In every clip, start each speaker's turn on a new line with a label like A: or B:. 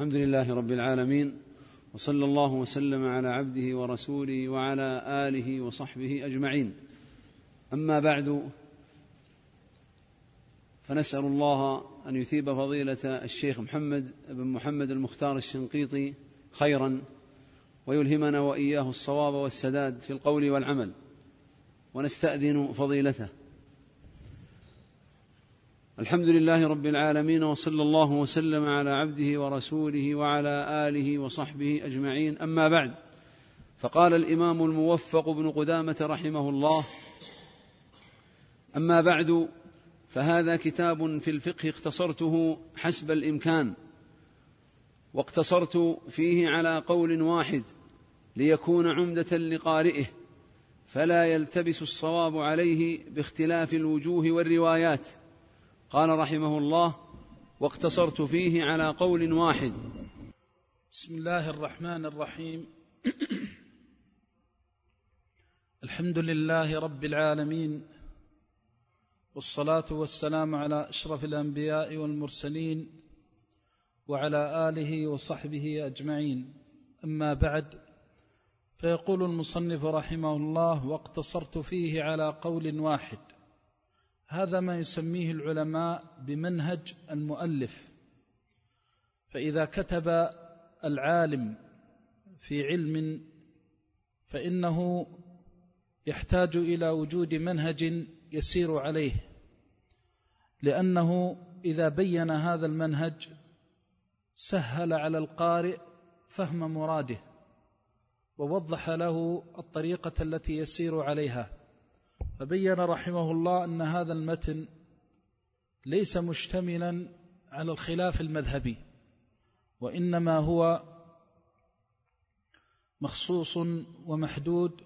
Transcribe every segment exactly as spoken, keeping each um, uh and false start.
A: الحمد لله رب العالمين، وصلى الله وسلم على عبده ورسوله وعلى آله وصحبه أجمعين. أما بعد، فنسأل الله أن يثيب فضيلة الشيخ محمد بن محمد المختار الشنقيطي خيرا، ويلهمنا وإياه الصواب والسداد في القول والعمل، ونستأذن فضيلته. الحمد لله رب العالمين، وصلى الله وسلم على عبده ورسوله وعلى آله وصحبه أجمعين. أما بعد، فقال الإمام الموفق بن قدامة رحمه الله: أما بعد، فهذا كتاب في الفقه اختصرته حسب الإمكان، واقتصرت فيه على قول واحد ليكون عمدة لقارئه، فلا يلتبس الصواب عليه باختلاف الوجوه والروايات. قال رحمه الله: واقتصرت فيه على قول واحد.
B: بسم الله الرحمن الرحيم. الحمد لله رب العالمين، والصلاة والسلام على أشرف الأنبياء والمرسلين وعلى آله وصحبه أجمعين. أما بعد، فيقول المصنف رحمه الله: واقتصرت فيه على قول واحد. هذا ما يسميه العلماء بمنهج المؤلف. فإذا كتب العالم في علم فإنه يحتاج إلى وجود منهج يسير عليه، لأنه إذا بين هذا المنهج سهل على القارئ فهم مراده، ووضح له الطريقة التي يسير عليها. فبين رحمه الله أن هذا المتن ليس مشتملا على الخلاف المذهبي، وإنما هو مخصوص ومحدود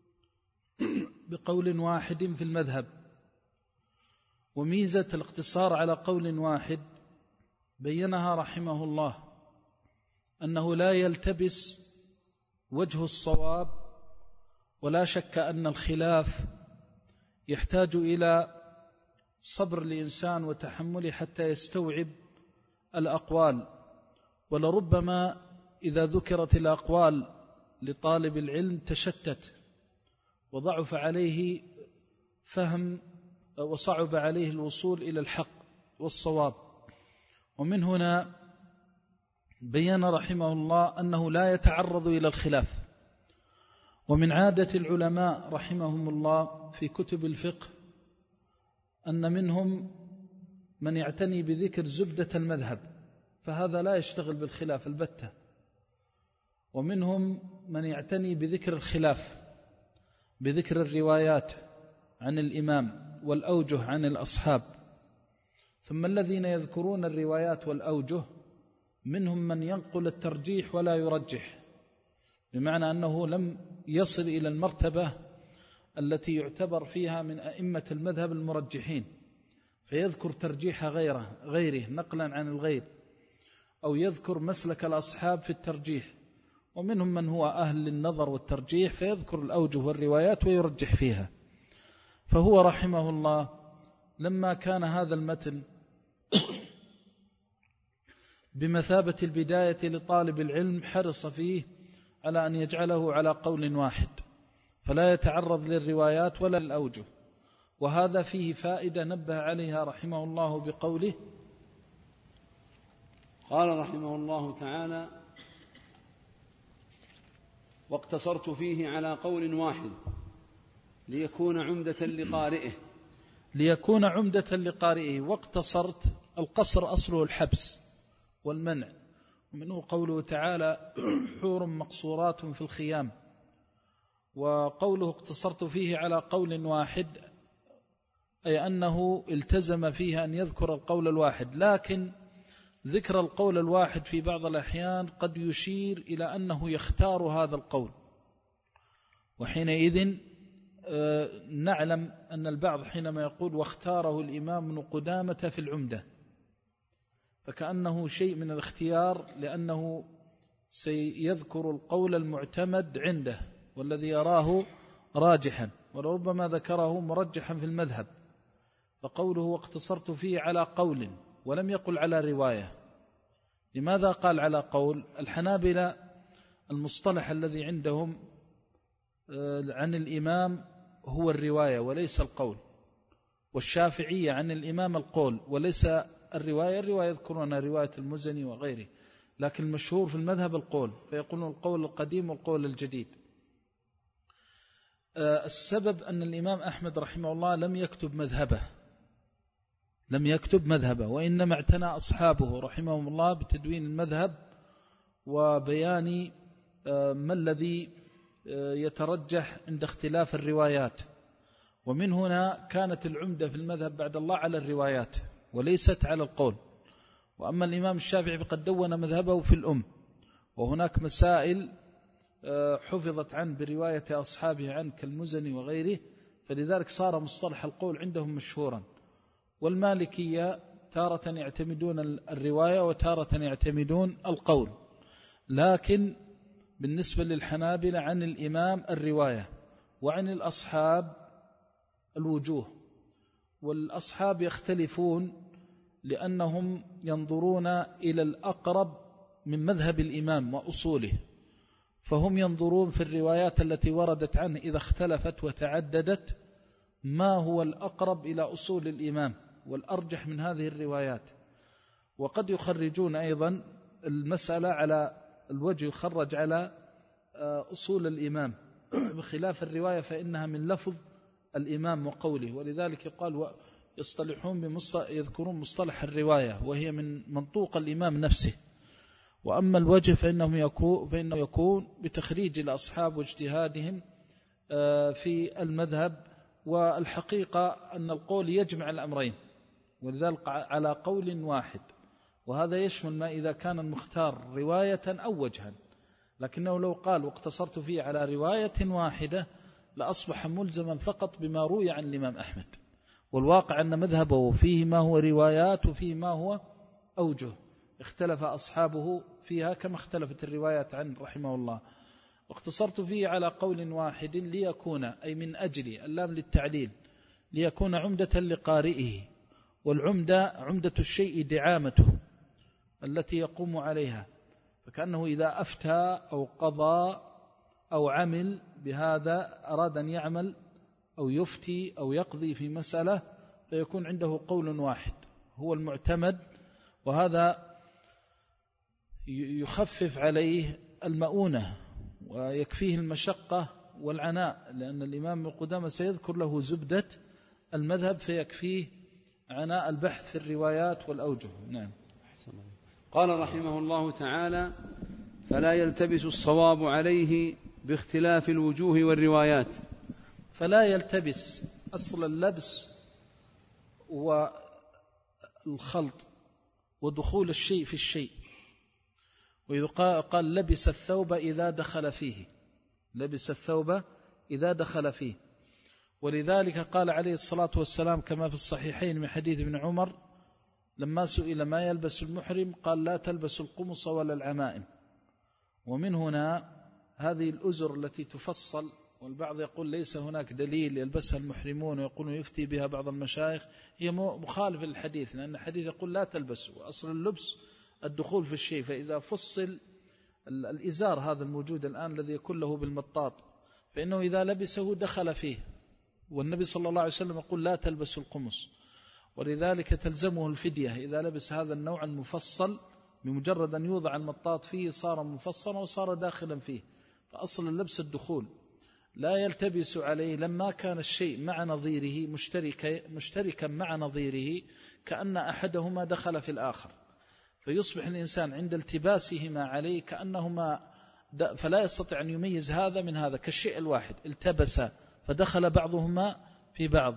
B: بقول واحد في المذهب. وميزة الاقتصار على قول واحد بينها رحمه الله أنه لا يلتبس وجه الصواب، ولا شك أن الخلاف يحتاج إلى صبر الإنسان وتحمله حتى يستوعب الأقوال. ولربما إذا ذكرت الأقوال لطالب العلم تشتت وضعف عليه فهم، وصعب عليه الوصول إلى الحق والصواب. ومن هنا بيّن رحمه الله أنه لا يتعرض إلى الخلاف. ومن عادة العلماء رحمهم الله في كتب الفقه أن منهم من يعتني بذكر زبدة المذهب، فهذا لا يشتغل بالخلاف البتة. ومنهم من يعتني بذكر الخلاف، بذكر الروايات عن الإمام والأوجه عن الأصحاب. ثم الذين يذكرون الروايات والأوجه منهم من ينقل الترجيح ولا يرجح، بمعنى أنه لم يصل إلى المرتبة التي يعتبر فيها من أئمة المذهب المرجحين، فيذكر ترجيح غيره غيره نقلا عن الغير، أو يذكر مسلك الأصحاب في الترجيح. ومنهم من هو أهل للنظر والترجيح فيذكر الأوجه والروايات ويرجح فيها. فهو رحمه الله لما كان هذا المتن بمثابة البداية لطالب العلم حرص فيه على أن يجعله على قول واحد، فلا يتعرض للروايات ولا الأوجه. وهذا فيه فائدة نبه عليها رحمه الله بقوله:
A: قال رحمه الله تعالى: واقتصرت فيه على قول واحد ليكون عمدة لقارئه.
B: ليكون عمدة لقارئه. واقتصرت، القصر أصله الحبس والمنع، ومنه قوله تعالى: حور مقصورات في الخيام. وقوله اقتصرت فيه على قول واحد أي أنه التزم فيه أن يذكر القول الواحد، لكن ذكر القول الواحد في بعض الأحيان قد يشير إلى أنه يختار هذا القول، وحينئذ نعلم أن البعض حينما يقول واختاره الإمام ابن قدامة في العمدة، فكأنه شيء من الاختيار، لأنه سيذكر القول المعتمد عنده والذي يراه راجحا، ولربما ذكره مرجحا في المذهب. فقوله واقتصرت فيه على قول ولم يقل على رواية، لماذا قال على قول؟ الحنابلة المصطلح الذي عندهم عن الإمام هو الرواية وليس القول، والشافعية عن الإمام القول وليس الرواية. الرواية يذكرون رواية المزني وغيره، لكن المشهور في المذهب القول، فيقولون القول القديم والقول الجديد. السبب أن الإمام أحمد رحمه الله لم يكتب مذهبه لم يكتب مذهبه وإنما اعتنى أصحابه رحمهم الله بتدوين المذهب وبيان ما الذي يترجح عند اختلاف الروايات. ومن هنا كانت العمدة في المذهب بعد الله على الروايات وليست على القول. وأما الإمام الشافعي فقد دون مذهبه في الأم، وهناك مسائل حفظت عنه برواية أصحابه عنه كالمزني وغيره، فلذلك صار مصطلح القول عندهم مشهورا. والمالكية تارة يعتمدون الرواية وتارة يعتمدون القول، لكن بالنسبة للحنابلة عن الإمام الرواية، وعن الأصحاب الوجوه. والأصحاب يختلفون لأنهم ينظرون إلى الأقرب من مذهب الإمام وأصوله، فهم ينظرون في الروايات التي وردت عنه إذا اختلفت وتعددت ما هو الأقرب إلى أصول الإمام والأرجح من هذه الروايات. وقد يخرجون أيضا المسألة على الوجه يخرج على أصول الإمام، بخلاف الرواية فإنها من لفظ الإمام وقوله، ولذلك يقال يصطلحون بمصطلح يذكرون مصطلح الرواية وهي من منطوق الإمام نفسه. وأما الوجه فإنه يكون, فإنه يكون بتخريج الأصحاب واجتهادهم في المذهب. والحقيقة أن القول يجمع الأمرين، ولذلك على قول واحد، وهذا يشمل ما إذا كان المختار رواية أو وجها. لكنه لو قال واقتصرت فيه على رواية واحدة لأصبح ملزما فقط بما روي عن الإمام أحمد، والواقع أن مذهبه فيه ما هو روايات وفيه ما هو أوجه، اختلف أصحابه فيها كما اختلفت الروايات عنه رحمه الله. واقتصرت فيه على قول واحد ليكون، أي من أجل اللام للتعليل، ليكون عمدة لقارئه. والعمدة عمدة الشيء دعامته التي يقوم عليها، فكأنه إذا أفتى أو قضى أو عمل بهذا أراد أن يعمل أو يفتي أو يقضي في مسألة، فيكون عنده قول واحد هو المعتمد، وهذا يخفف عليه المؤونة ويكفيه المشقة والعناء، لأن الإمام القدامى سيذكر له زبدة المذهب فيكفيه عناء البحث في الروايات والأوجه. نعم.
A: قال رحمه الله تعالى: فلا يلتبس الصواب عليه باختلاف الوجوه والروايات.
B: فلا يلتبس، أصل اللبس والخلط ودخول الشيء في الشيء. وإذا قال لبس الثوب إذا دخل فيه، لبس الثوب إذا دخل فيه. ولذلك قال عليه الصلاة والسلام كما في الصحيحين من حديث ابن عمر لما سئل ما يلبس المحرم قال: لا تلبس القمص ولا العمائم. ومن هنا هذه الأزر التي تفصل، والبعض يقول ليس هناك دليل يلبسها المحرمون ويقولون يفتي بها بعض المشايخ، هي مخالف للحديث، لأن الحديث يقول لا تلبسوا، وأصل اللبس الدخول في الشيء. فإذا فصل الإزار هذا الموجود الآن الذي يكون له بالمطاط، فإنه إذا لبسه دخل فيه، والنبي صلى الله عليه وسلم يقول لا تلبسوا القمص، ولذلك تلزمه الفدية إذا لبس هذا النوع المفصل، بمجرد أن يوضع المطاط فيه صار مفصلا وصار داخلا فيه. فأصل اللبس الدخول. لا يلتبس عليه لما كان الشيء مع نظيره مشتركا, مشتركا مع نظيره كأن أحدهما دخل في الآخر، فيصبح الإنسان عند التباسهما عليه كأنهما، فلا يستطيع أن يميز هذا من هذا، كالشيء الواحد التبس فدخل بعضهما في بعض.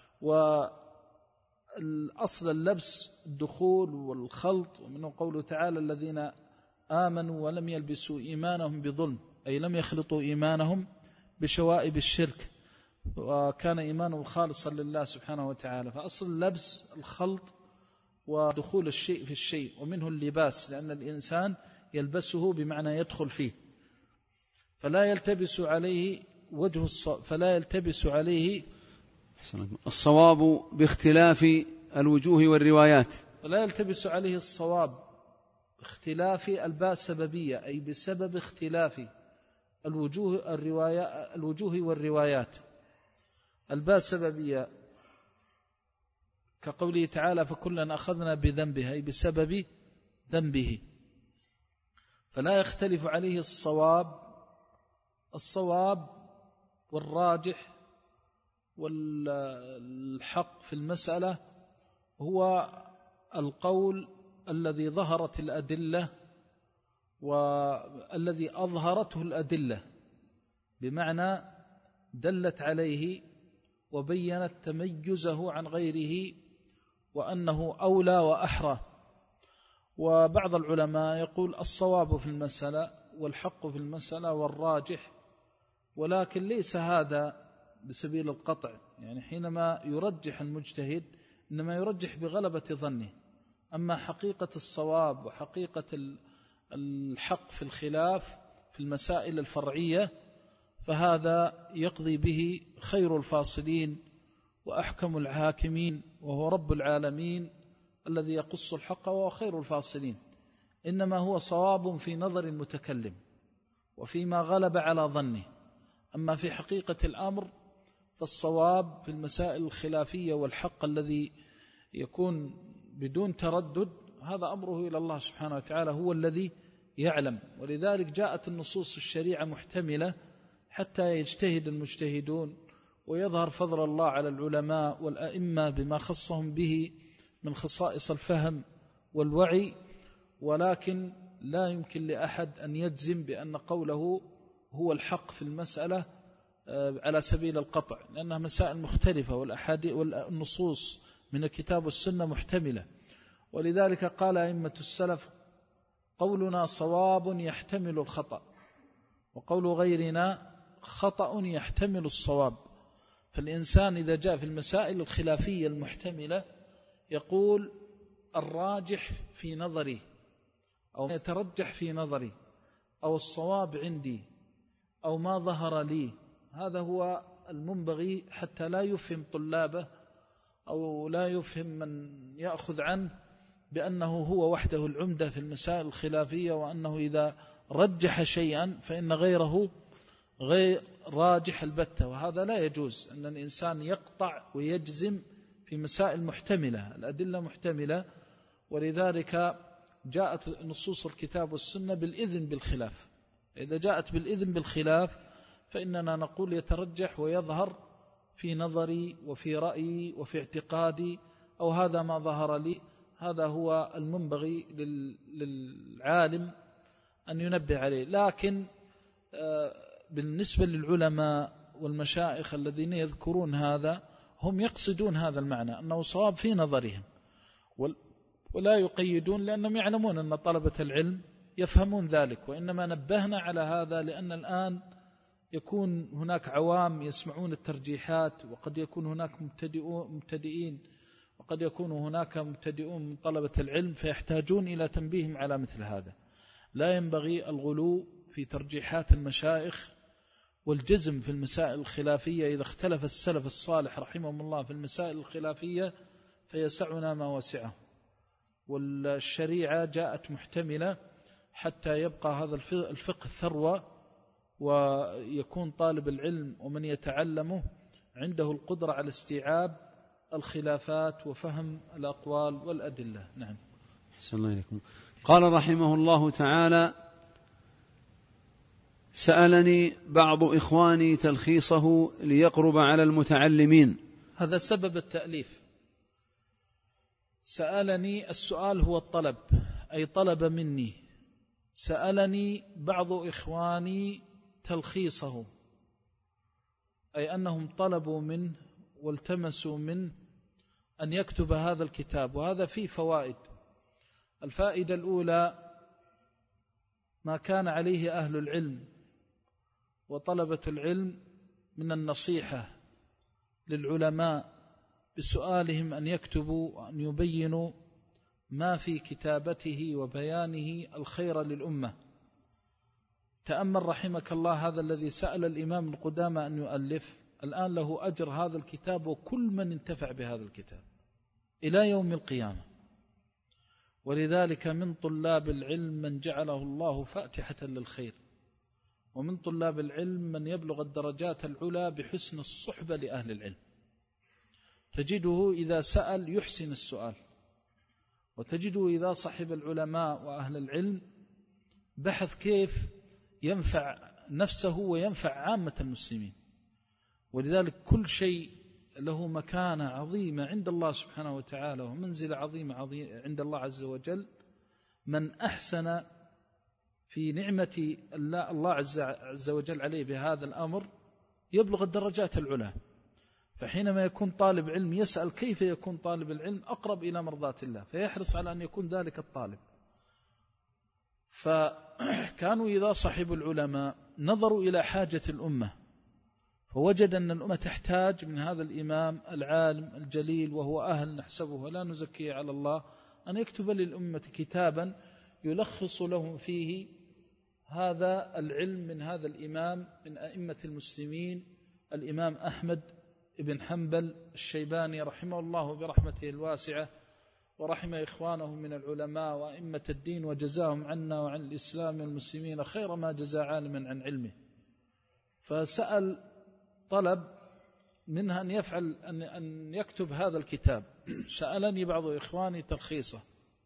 B: والأصل اللبس الدخول والخلط، ومنه قوله تعالى: الذين آمنوا ولم يلبسوا إيمانهم بظلم، أي لم يخلطوا إيمانهم بشوائب الشرك، وكان إيمانهم خالصا لله سبحانه وتعالى. فأصل اللبس الخلط ودخول الشيء في الشيء، ومنه اللباس لأن الإنسان يلبسه بمعنى يدخل فيه. فلا يلتبس عليه وجه الص... فلا يلتبس عليه
A: الصواب باختلاف الوجوه والروايات.
B: فلا يلتبس عليه الصواب اختلاف الباء سببية، أي بسبب اختلاف الوجوه, الرواية الوجوه والروايات. الباء سببية كقوله تعالى فكلا أخذنا بذنبه، أي بسبب ذنبه، فلا يختلف عليه الصواب الصواب والراجح والحق في المسألة هو القول الذي ظهرت الأدلة والذي أظهرته الأدلة، بمعنى دلت عليه وبينت تميزه عن غيره وأنه أولى وأحرى. وبعض العلماء يقول الصواب في المسألة والحق في المسألة والراجح، ولكن ليس هذا بسبيل القطع، يعني حينما يرجح المجتهد إنما يرجح بغلبة ظنه، أما حقيقة الصواب وحقيقة الحق في الخلاف في المسائل الفرعية فهذا يقضي به خير الفاصلين وأحكم الحاكمين، وهو رب العالمين الذي يقص الحق وهو خير الفاصلين، إنما هو صواب في نظر المتكلم وفيما غلب على ظنه. أما في حقيقة الأمر فالصواب في المسائل الخلافية والحق الذي يكون بدون تردد هذا أمره إلى الله سبحانه وتعالى، هو الذي يعلم. ولذلك جاءت النصوص الشريعة محتملة حتى يجتهد المجتهدون ويظهر فضل الله على العلماء والأئمة بما خصهم به من خصائص الفهم والوعي، ولكن لا يمكن لأحد أن يجزم بأن قوله هو الحق في المسألة على سبيل القطع، لأنها مسائل مختلفة والأحاديث والنصوص من الكتاب والسنة محتملة. ولذلك قال أئمة السلف قولنا صواب يحتمل الخطأ، وقول غيرنا خطأ يحتمل الصواب. فالإنسان إذا جاء في المسائل الخلافية المحتملة يقول الراجح في نظري أو يترجح في نظري أو الصواب عندي أو ما ظهر لي، هذا هو المنبغي حتى لا يفهم طلابه أو لا يفهم من يأخذ عنه بأنه هو وحده العمدة في المسائل الخلافية، وأنه إذا رجح شيئا فإن غيره غير راجح البتة، وهذا لا يجوز. أن الإنسان يقطع ويجزم في مسائل محتملة، الأدلة محتملة. ولذلك جاءت نصوص الكتاب والسنة بالإذن بالخلاف. إذا جاءت بالإذن بالخلاف فإننا نقول يترجح ويظهر في نظري وفي رأيي وفي اعتقادي، أو هذا ما ظهر لي. هذا هو المنبغي للعالم أن ينبه عليه. لكن بالنسبة للعلماء والمشايخ الذين يذكرون هذا هم يقصدون هذا المعنى أنه صواب في نظرهم، ولا يقيدون، لأنهم يعلمون أن طلبة العلم يفهمون ذلك. وإنما نبهنا على هذا لأن الآن يكون هناك عوام يسمعون الترجيحات، وقد يكون هناك مبتدئين، وقد يكون هناك مبتدئون من طلبة العلم، فيحتاجون إلى تنبيهم على مثل هذا. لا ينبغي الغلو في ترجيحات المشايخ والجزم في المسائل الخلافية. إذا اختلف السلف الصالح رحمهم الله في المسائل الخلافية فيسعنا ما وسعه، والشريعة جاءت محتملة حتى يبقى هذا الفقه ثروة، ويكون طالب العلم ومن يتعلمه عنده القدرة على استيعاب الخلافات وفهم الأقوال والأدلة. نعم.
A: أحسن الله إليكم. قال رحمه الله تعالى: سألني بعض إخواني تلخيصه ليقرب على المتعلمين.
B: هذا سبب التأليف. سألني، السؤال هو الطلب، أي طلب مني. سألني بعض إخواني تلخيصه، أي أنهم طلبوا منه والتمسوا منه أن يكتب هذا الكتاب. وهذا فيه فوائد. الفائدة الأولى ما كان عليه أهل العلم وطلبة العلم من النصيحة للعلماء بسؤالهم أن يكتبوا وأن يبينوا ما في كتابته وبيانه الخير للأمة. تأمل رحمك الله هذا الذي سأل الإمام القدامى أن يؤلف، الآن له أجر هذا الكتاب وكل من انتفع بهذا الكتاب إلى يوم القيامة. ولذلك من طلاب العلم من جعله الله فاتحة للخير، ومن طلاب العلم من يبلغ الدرجات العلى بحسن الصحبة لأهل العلم، تجده إذا سأل يحسن السؤال، وتجده إذا صحب العلماء وأهل العلم بحث كيف ينفع نفسه وينفع عامة المسلمين. ولذلك كل شيء له مكانة عظيمة عند الله سبحانه وتعالى ومنزلة عظيمة عند الله عز وجل. من أحسن في نعمة الله عز وجل عليه بهذا الأمر يبلغ الدرجات العلى. فحينما يكون طالب علم يسأل كيف يكون طالب العلم أقرب إلى مرضاة الله، فيحرص على أن يكون ذلك الطالب. فكانوا إذا صحبوا العلماء نظروا إلى حاجة الأمة، فوجد أن الأمة تحتاج من هذا الإمام العالم الجليل وهو أهل نحسبه ولا نزكيه على الله أن يكتب للأمة كتابا يلخص لهم فيه هذا العلم من هذا الإمام من أئمة المسلمين، الإمام أحمد بن حنبل الشيباني رحمه الله برحمته الواسعة، ورحم إخوانه من العلماء وأئمة الدين، وجزاهم عنا وعن الإسلام والمسلمين خير ما جزى عالما عن علمه. فسأل طلب منها أن يفعل أن أن يكتب هذا الكتاب. سألني بعض إخواني تلخيصه.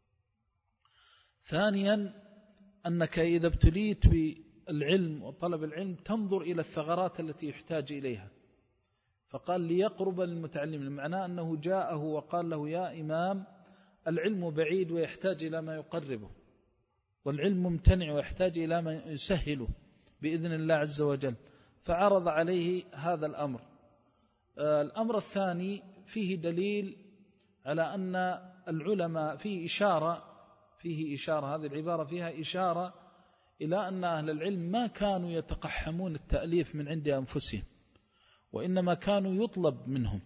B: ثانيا أنك إذا ابتليت بالعلم وطلب العلم تنظر إلى الثغرات التي يحتاج إليها، فقال ليقرب للمتعلم، معناه أنه جاءه وقال له يا إمام العلم بعيد ويحتاج إلى ما يقربه، والعلم ممتنع ويحتاج إلى ما يسهله بإذن الله عز وجل، فعرض عليه هذا الأمر. الأمر الثاني فيه دليل على أن العلماء فيه إشارة فيه إشارة هذه العبارة فيها إشارة إلى أن أهل العلم ما كانوا يتقحمون التأليف من عند أنفسهم، وإنما كانوا يطلب منهم،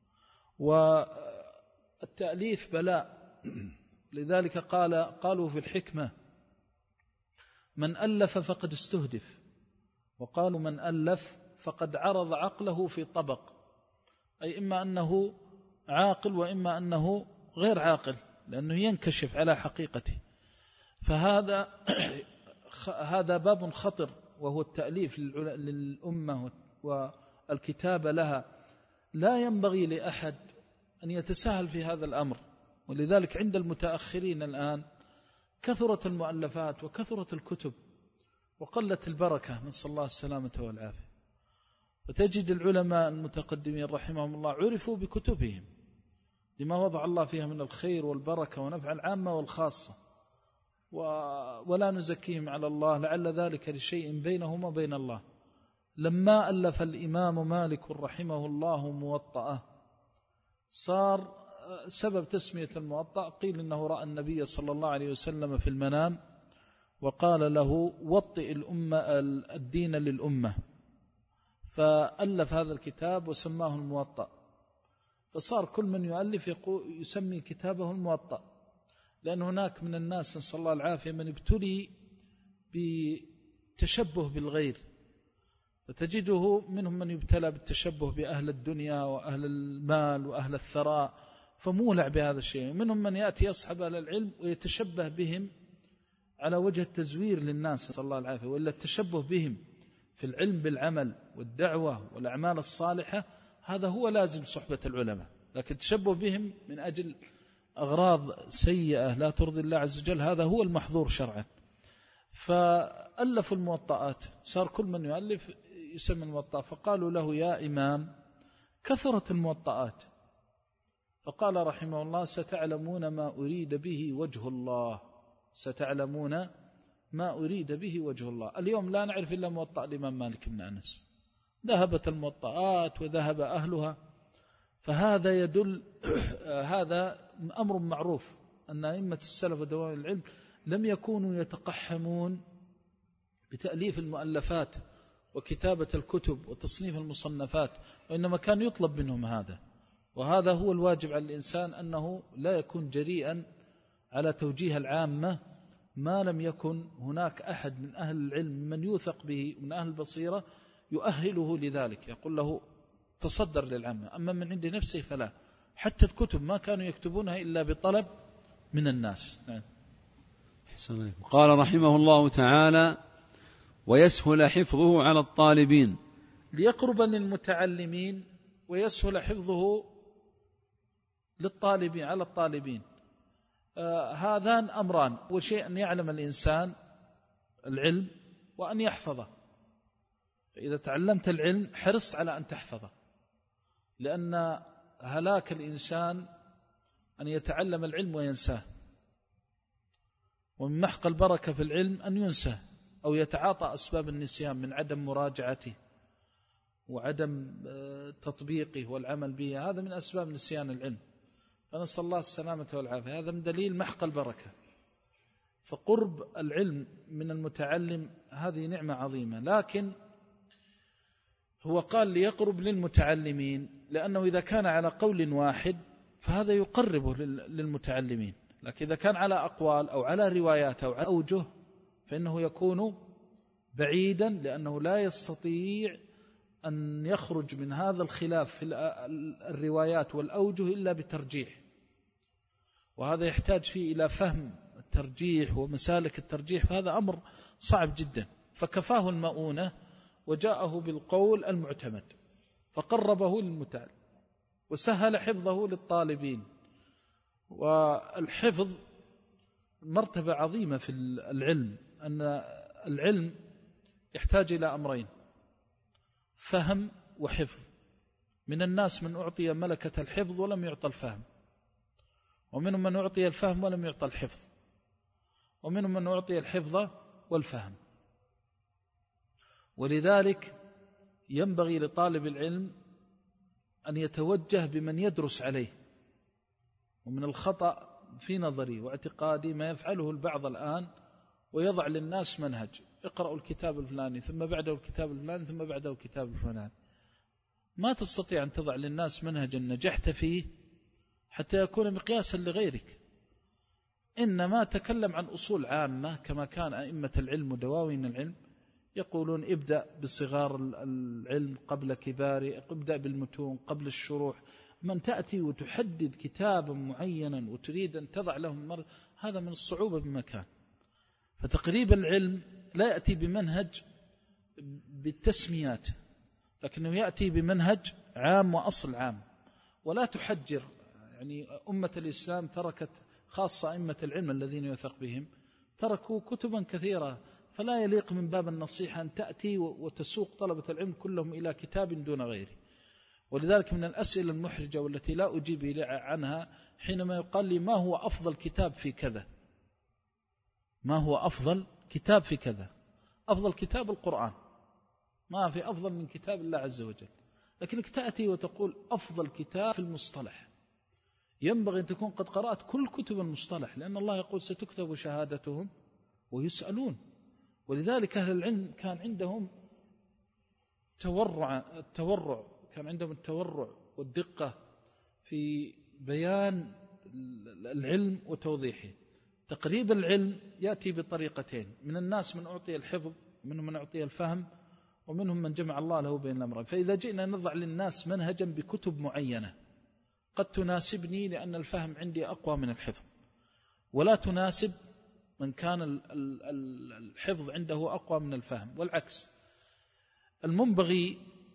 B: والتأليف بلاء. لذلك قال قالوا في الحكمة من ألف فقد استهدف، وقالوا من ألف فقد عرض عقله في طبق، أي إما أنه عاقل وإما أنه غير عاقل، لأنه ينكشف على حقيقته. فهذا هذا باب خطر، وهو التأليف للأمة والكتابة لها. لا ينبغي لأحد أن يتساهل في هذا الأمر، ولذلك عند المتأخرين الآن كثرت المؤلفات وكثرت الكتب وقلت البركة، نسأل الله السلامة والعافية. فتجد العلماء المتقدمين رحمهم الله عرفوا بكتبهم لما وضع الله فيها من الخير والبركة ونفع العامة والخاصة، ولا نزكيهم على الله، لعل ذلك لشيء بينهم وبين الله. لما ألف الإمام مالك رحمه الله موطأه، صار سبب تسمية الموطأ قيل إنه رأى النبي صلى الله عليه وسلم في المنام وقال له وطئ الأمة الدين للأمة، فألف هذا الكتاب وسماه الموطأ. فصار كل من يؤلف يقول يسمي كتابه الموطأ، لأن هناك من الناس نسأل الله العافية من ابتلي بتشبه بالغير، فتجده منهم من يبتلى بالتشبه بأهل الدنيا وأهل المال وأهل الثراء فمولع بهذا الشيء، منهم من يأتي يصحب أهل العلم ويتشبه بهم على وجه التزوير للناس نسأل الله العافية، وإلا التشبه بهم في العلم بالعمل والدعوة والأعمال الصالحة هذا هو لازم صحبة العلماء، لكن التشبه بهم من أجل أغراض سيئة لا ترضي الله عز وجل هذا هو المحظور شرعا. فألفوا الموطئات، صار كل من يؤلف يسمى الموطأ. فقالوا له يا إمام كثرت الموطئات، فقال رحمه الله ستعلمون ما أريد به وجه الله، ستعلمون ما أريد به وجه الله. اليوم لا نعرف إلا موطأ الإمام مالك بن أنس، ذهبت الموطئات وذهب أهلها. فهذا يدل هذا أمر معروف أن أئمة السلف ودوام العلم لم يكونوا يتقحمون بتأليف المؤلفات وكتابة الكتب وتصنيف المصنفات، وإنما كان يطلب منهم هذا. وهذا هو الواجب على الإنسان أنه لا يكون جريئا على توجيه العامة ما لم يكن هناك أحد من أهل العلم من يوثق به من أهل البصيرة يؤهله لذلك، يقول له تصدر للعامة. أما من عند نفسه فلا. حتى الكتب ما كانوا يكتبونها إلا بطلب من الناس. نعم.
A: قال رحمه الله تعالى: ويسهل حفظه على الطالبين.
B: ليقرب للمتعلمين ويسهل حفظه للطالبين على الطالبين. آه هذان أمران، وشيء أن يعلم الإنسان العلم وأن يحفظه. فإذا تعلمت العلم حرص على أن تحفظه، لأن هلاك الإنسان أن يتعلم العلم وينساه، ومن محق البركة في العلم أن ينسى أو يتعاطى أسباب النسيان من عدم مراجعته وعدم تطبيقه والعمل به، هذا من أسباب نسيان العلم، فنسأل الله السلامة والعافية. هذا من دليل محق البركة. فقرب العلم من المتعلم هذه نعمة عظيمة، لكن هو قال ليقرب للمتعلمين لأنه إذا كان على قول واحد فهذا يقربه للمتعلمين، لكن إذا كان على أقوال أو على روايات أو على أوجه فإنه يكون بعيدا، لأنه لا يستطيع أن يخرج من هذا الخلاف في الروايات والأوجه إلا بترجيح، وهذا يحتاج فيه إلى فهم الترجيح ومسالك الترجيح، فهذا أمر صعب جدا. فكفاه المؤونة وجاءه بالقول المعتمد فقربه للمتعلم وسهل حفظه للطالبين. والحفظ مرتبة عظيمة في العلم، أن العلم يحتاج إلى أمرين: فهم وحفظ. من الناس من أعطي ملكة الحفظ ولم يعطى الفهم، ومنهم من أعطي الفهم ولم يعطى الحفظ، ومنهم من أعطي الحفظ والفهم. ولذلك ينبغي لطالب العلم أن يتوجه بمن يدرس عليه. ومن الخطأ في نظري واعتقادي ما يفعله البعض الآن، ويضع للناس منهج: اقرأوا الكتاب الفلاني ثم بعده الكتاب الفلاني ثم بعده الكتاب الفلاني. ما تستطيع أن تضع للناس منهجا نجحت فيه حتى يكون مقياسا لغيرك، إنما تكلم عن أصول عامة كما كان أئمة العلم ودواوين العلم يقولون: ابدأ بصغار العلم قبل كباره، ابدأ بالمتون قبل الشروح. من تأتي وتحدد كتابا معينا وتريد أن تضع لهم مر... هذا من الصعوبة بمكان. فتقريب العلم لا يأتي بمنهج بالتسميات، لكنه يأتي بمنهج عام وأصل عام. ولا تحجر، يعني أمة الإسلام تركت، خاصة أئمة العلم الذين يثق بهم، تركوا كتبا كثيرة، فلا يليق من باب النصيحة أن تأتي وتسوق طلبة العلم كلهم إلى كتاب دون غيره. ولذلك من الأسئلة المحرجة والتي لا أجيب عنها حينما يقال لي: ما هو أفضل كتاب في كذا؟ ما هو أفضل كتاب في كذا؟ أفضل كتاب القرآن، ما في أفضل من كتاب الله عز وجل. لكنك تأتي وتقول أفضل كتاب في المصطلح. ينبغي أن تكون قد قرأت كل كتب المصطلح، لأن الله يقول: ستكتب شهادتهم ويسألون. ولذلك أهل العلم كان عندهم تورع التورع كان عندهم التورع والدقة في بيان العلم وتوضيحه. تقريب العلم يأتي بطريقتين: من الناس من أعطي الحفظ، منهم من أعطي الفهم، ومنهم من جمع الله له بين الأمرين. فإذا جئنا نضع للناس منهجا بكتب معينة قد تناسبني لأن الفهم عندي أقوى من الحفظ، ولا تناسب من كان الحفظ عنده أقوى من الفهم، والعكس. المنبغي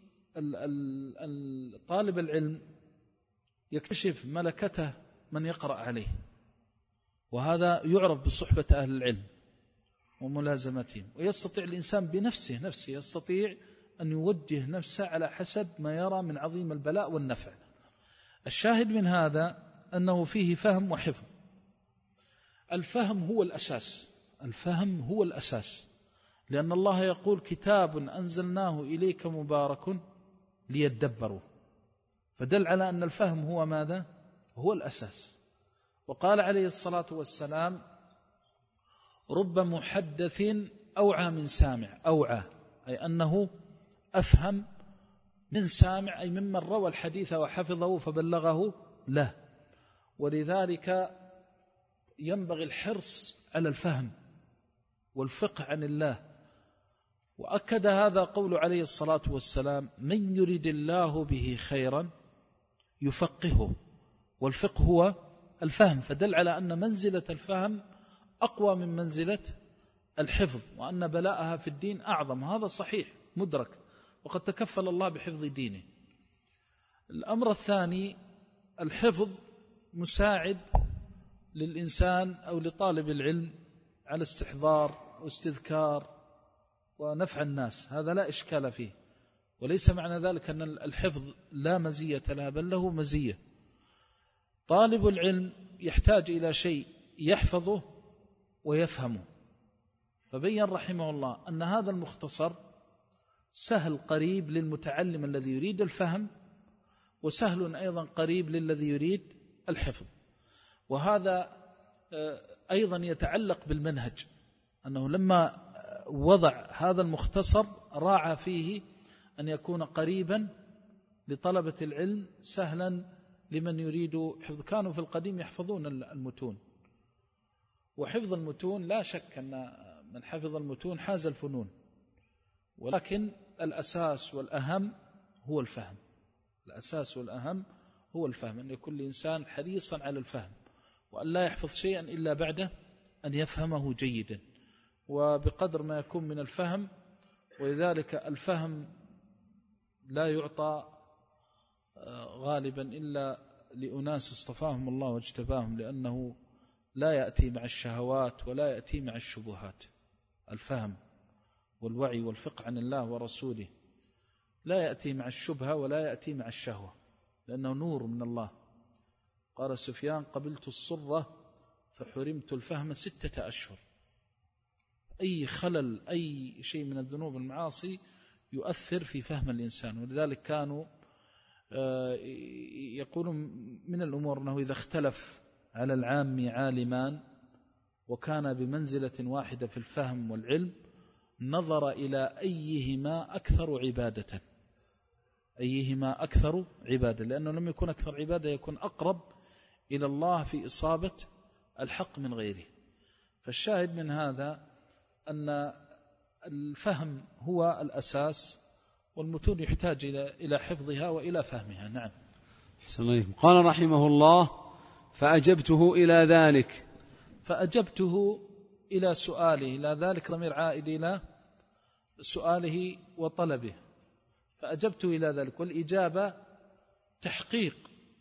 B: طالب العلم يكتشف ملكته من يقرأ عليه، وهذا يعرف بصحبة أهل العلم وملازمتهم. ويستطيع الإنسان بنفسه نفسه يستطيع أن يوجه نفسه على حسب ما يرى من عظيم البلاء والنفع. الشاهد من هذا أنه فيه فهم وحفظ. الفهم هو الأساس، الفهم هو الأساس، لأن الله يقول: كتاب أنزلناه إليك مبارك ليدبروا، فدل على أن الفهم هو ماذا؟ هو الأساس. وقال عليه الصلاة والسلام: رب محدث أوعى من سامع. أوعى أي أنه أفهم من سامع، أي ممن روى الحديث وحفظه فبلغه له. ولذلك ينبغي الحرص على الفهم والفقه عن الله. وأكد هذا قول عليه الصلاة والسلام: من يريد الله به خيرا يفقهه. والفقه هو الفهم، فدل على أن منزلة الفهم أقوى من منزلة الحفظ، وأن بلاءها في الدين أعظم. هذا صحيح مدرك، وقد تكفل الله بحفظ دينه. الأمر الثاني، الحفظ مساعد للإنسان أو لطالب العلم على استحضار واستذكار ونفع الناس، هذا لا إشكال فيه، وليس معنى ذلك أن الحفظ لا مزية له، بل له مزية. طالب العلم يحتاج إلى شيء يحفظه ويفهمه، فبين رحمه الله أن هذا المختصر سهل قريب للمتعلم الذي يريد الفهم، وسهل أيضا قريب للذي يريد الحفظ. وهذا أيضا يتعلق بالمنهج، أنه لما وضع هذا المختصر راعى فيه أن يكون قريبا لطلبة العلم سهلا لمن يريد حفظ. كانوا في القديم يحفظون المتون، وحفظ المتون لا شك أن من حفظ المتون حاز الفنون، ولكن الأساس والأهم هو الفهم. الأساس والأهم هو الفهم، أن يكون الإنسان حريصا على الفهم، وأن لا يحفظ شيئا إلا بعد أن يفهمه جيدا، وبقدر ما يكون من الفهم. ولذلك الفهم لا يعطى غالبا إلا لأناس اصطفاهم الله واجتباهم، لأنه لا يأتي مع الشهوات ولا يأتي مع الشبهات. الفهم والوعي والفقه عن الله ورسوله لا يأتي مع الشبهة ولا يأتي مع الشهوة، لأنه نور من الله. قال سفيان: قبلت الصرة فحرمت الفهم ستة أشهر. أي خلل، أي شيء من الذنوب والمعاصي يؤثر في فهم الإنسان. ولذلك كانوا يقولون من الأمور أنه إذا اختلف على العام عالمان وكان بمنزلة واحدة في الفهم والعلم، نظر إلى أيهما أكثر عبادة، أيهما أكثر عبادة، لأنه لم يكن أكثر عبادة يكون أقرب إلى الله في إصابة الحق من غيره. فالشاهد من هذا أن الفهم هو الأساس، والمتون يحتاج إلى حفظها وإلى فهمها. نعم.
A: أحسن الله إليكم. قال رحمه الله: فأجبته إلى ذلك.
B: فأجبته إلى سؤاله، إلى ذلك ضمير عائد إلى سؤاله وطلبه. فأجبته إلى ذلك، والإجابة تحقيق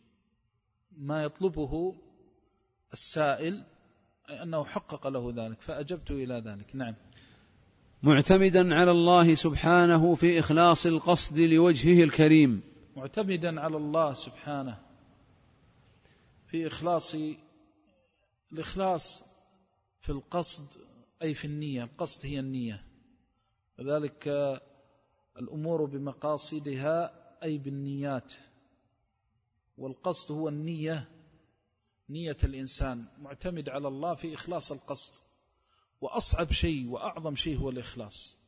B: ما يطلبه السائل، أي أنه حقق له ذلك. فأجبته إلى ذلك. نعم.
A: معتمدا على الله سبحانه في إخلاص القصد لوجهه الكريم.
B: معتمدا على الله سبحانه في إخلاص، الإخلاص في القصد أي في النية، القصد هي النية، وذلك الأمور بمقاصدها أي بالنيات، والقصد هو النية، نية الإنسان. معتمد على الله في إخلاص القصد، وأصعب شيء وأعظم شيء هو الإخلاص.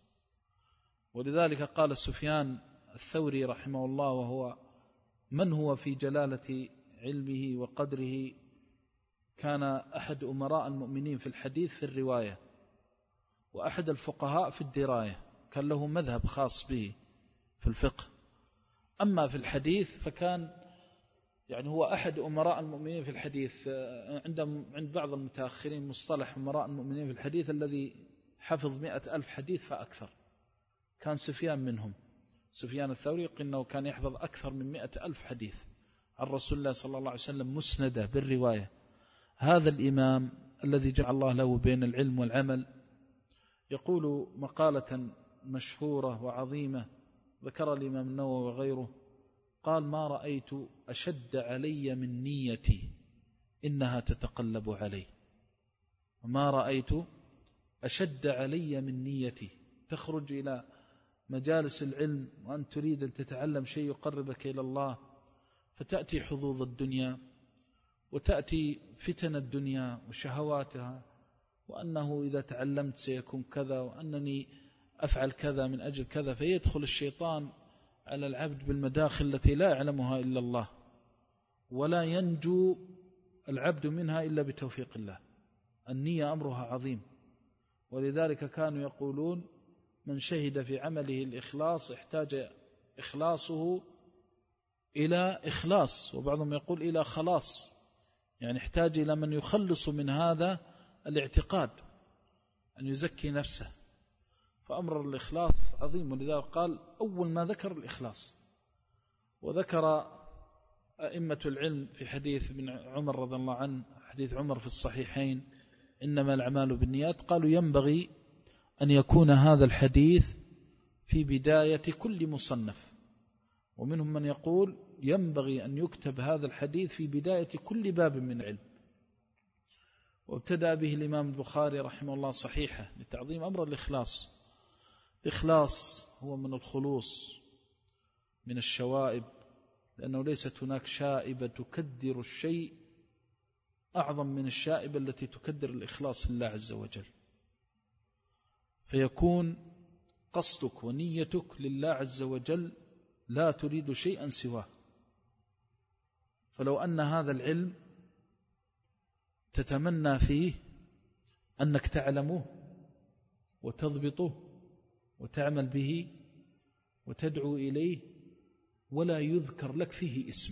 B: ولذلك قال سفيان الثوري رحمه الله، وهو من هو في جلالة علمه وقدره، كان أحد أمراء المؤمنين في الحديث في الرواية، وأحد الفقهاء في الدراية، كان له مذهب خاص به في الفقه. أما في الحديث فكان يعني هو أحد أمراء المؤمنين في الحديث. عند عند بعض المتأخرين مصطلح أمراء المؤمنين في الحديث الذي حفظ مئة ألف حديث فأكثر، كان سفيان منهم. سفيان الثوري يقول أنه كان يحفظ أكثر من مئة ألف حديث عن رسول الله صلى الله عليه وسلم مسندة بالرواية. هذا الإمام الذي جمع الله له بين العلم والعمل يقول مقالة مشهورة وعظيمة ذكر الإمام النووي وغيره، قال: ما رأيت أشد علي من نيتي إنها تتقلب علي. ما رأيت أشد علي من نيتي. تخرج إلى مجالس العلم وأن تريد أن تتعلم شيء يقربك إلى الله، فتأتي حظوظ الدنيا وتأتي فتن الدنيا وشهواتها، وأنه إذا تعلمت سيكون كذا، وأنني أفعل كذا من أجل كذا، فيدخل الشيطان على العبد بالمداخل التي لا يعلمها إلا الله، ولا ينجو العبد منها إلا بتوفيق الله. النية أمرها عظيم، ولذلك كانوا يقولون: من شهد في عمله الإخلاص احتاج إخلاصه إلى إخلاص، وبعضهم يقول إلى خلاص، يعني يحتاج إلى من يخلص من هذا الاعتقاد، أن يزكي نفسه. فأمر الإخلاص عظيم، ولذلك قال أول ما ذكر الإخلاص. وذكر أئمة العلم في حديث ابن عمر رضي الله عنه، حديث عمر في الصحيحين، إنما الأعمال بالنيات، قالوا ينبغي أن يكون هذا الحديث في بداية كل مصنف، ومنهم من يقول ينبغي أن يكتب هذا الحديث في بداية كل باب من علم. وابتدأ به الإمام البخاري رحمه الله صحيحة لتعظيم أمر الإخلاص. الإخلاص هو من الخلوص من الشوائب، لأنه ليست هناك شائبة تكدر الشيء أعظم من الشائبة التي تكدر الإخلاص لله عز وجل. فيكون قصدك ونيتك لله عز وجل، لا تريد شيئا سواه. فلو أن هذا العلم تتمنى فيه أنك تعلمه وتضبطه وتعمل به وتدعو إليه ولا يذكر لك فيه اسم،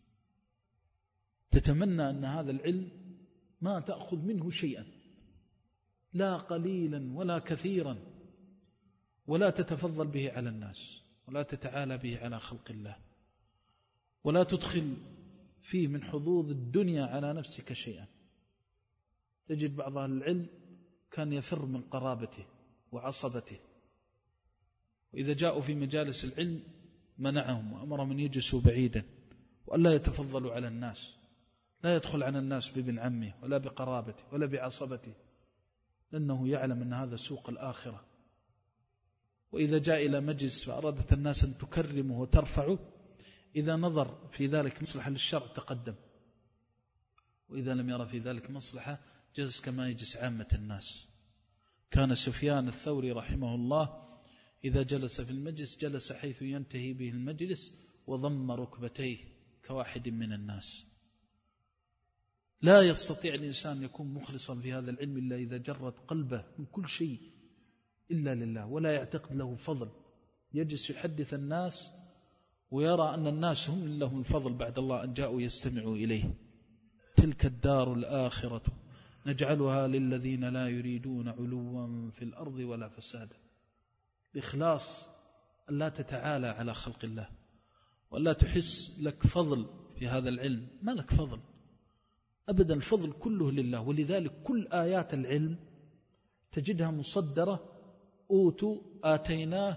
B: تتمنى أن هذا العلم ما تأخذ منه شيئا، لا قليلا ولا كثيرا، ولا تتفضل به على الناس، ولا تتعالى به على خلق الله، ولا تدخل فيه من حظوظ الدنيا على نفسك شيئا. تجد بعض أهل العلم كان يفر من قرابته وعصبته، وإذا جاءوا في مجالس العلم منعهم وأمرهم أن يجلسوا بعيدا وألا يتفضلوا على الناس، لا يدخل على الناس بابن عمه ولا بقرابته ولا بعصبته، لأنه يعلم أن هذا سوق الآخرة. وإذا جاء إلى مجلس فأرادت الناس أن تكرمه وترفعه، إذا نظر في ذلك مصلحة للشرع تقدم، وإذا لم يرى في ذلك مصلحة جلس كما يجلس عامة الناس. كان سفيان الثوري رحمه الله إذا جلس في المجلس جلس حيث ينتهي به المجلس وضم ركبتيه كواحد من الناس. لا يستطيع الإنسان يكون مخلصا في هذا العلم إلا إذا جرد قلبه من كل شيء إلا لله، ولا يعتقد له فضل. يجلس يحدث الناس ويرى أن الناس هم لهم الفضل بعد الله أن جاءوا يستمعوا إليه. تلك الدار الآخرة نجعلها للذين لا يريدون علوا في الأرض ولا فسادا. الإخلاص أن لا تتعالى على خلق الله، ولا تحس لك فضل في هذا العلم، ما لك فضل أبدا، الفضل كله لله. ولذلك كل آيات العلم تجدها مصدرة أوتوا آتيناه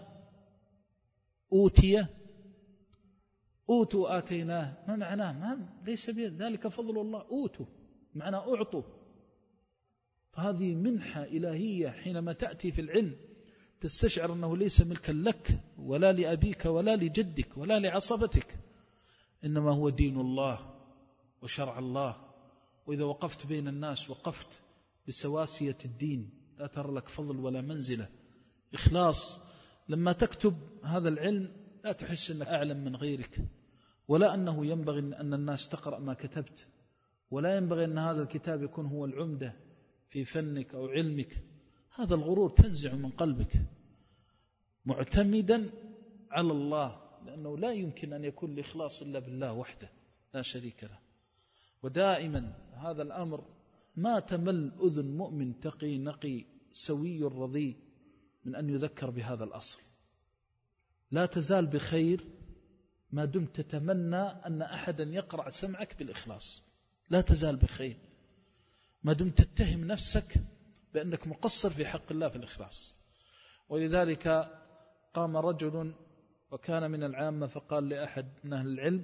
B: أوتي أوتوا آتيناه. ما معناه؟ ما ليس بذلك فضل الله، أوتوا معنى أعطوا. فهذه منحة إلهية حينما تأتي في العلم تستشعر أنه ليس ملكا لك ولا لأبيك ولا لجدك ولا لعصبتك، إنما هو دين الله وشرع الله. وإذا وقفت بين الناس وقفت بسواسية الدين، لا ترى لك فضل ولا منزلة. إخلاص لما تكتب هذا العلم لا تحس أنك أعلم من غيرك، ولا أنه ينبغي أن الناس تقرأ ما كتبت، ولا ينبغي أن هذا الكتاب يكون هو العمدة في فنك أو علمك. هذا الغرور تنزع من قلبك، معتمدا على الله، لأنه لا يمكن أن يكون الإخلاص إلا بالله وحده لا شريك له. ودائما هذا الأمر ما تمل أذن مؤمن تقي نقي سوي رضي من أن يذكر بهذا الأصل. لا تزال بخير ما دمت تتمنى أن أحدا يقرأ سمعك بالإخلاص، لا تزال بخير ما دمت تتهم نفسك بأنك مقصر في حق الله في الإخلاص. ولذلك قام رجل وكان من العامة فقال لأحد من أهل العلم،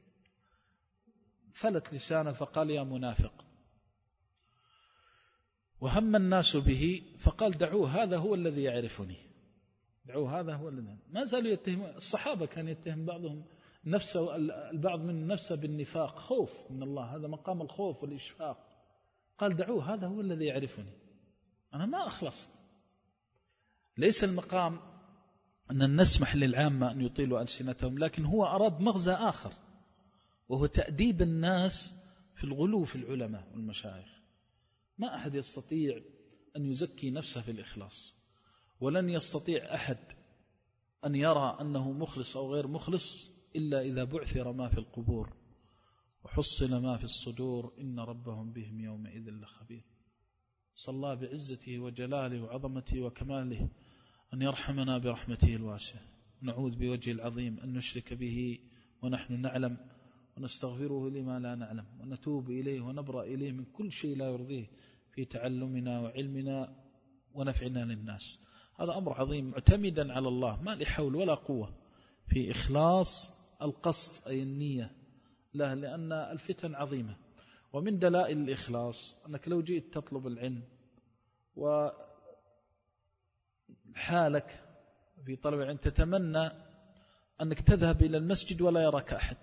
B: فلت لسانه فقال يا منافق، وهم الناس به فقال دعوه هذا هو الذي يعرفني، دعوه هذا هو الذي. ما زالوا يتهمون الصحابة، كان يتهم بعضهم نفسه، البعض من نفسه بالنفاق، خوف من الله، هذا مقام الخوف والإشفاق. قال دعوه هذا هو الذي يعرفني، أنا ما أخلصت. ليس المقام أن نسمح للعامة أن يطيلوا ألسنتهم، لكن هو أراد مغزى آخر، وهو تأديب الناس في الغلو في العلماء والمشايخ. ما أحد يستطيع أن يزكي نفسه في الإخلاص، ولن يستطيع أحد أن يرى أنه مخلص أو غير مخلص إلا إذا بعثر ما في القبور وحصل ما في الصدور إن ربهم بهم يومئذ لخبير. صلى الله بعزته وجلاله وعظمته وكماله أن يرحمنا برحمته الواسعة، نعوذ بوجه العظيم أن نشرك به ونحن نعلم، ونستغفره لما لا نعلم، ونتوب إليه ونبرأ إليه من كل شيء لا يرضيه في تعلمنا وعلمنا ونفعنا للناس. هذا أمر عظيم معتمدا على الله، ما لي حول ولا قوة في إخلاص القصد أي النية له، لأن الفتن عظيمة. ومن دلائل الإخلاص أنك لو جئت تطلب العلم وحالك في طلب العلم تتمنى أنك تذهب إلى المسجد ولا يراك أحد،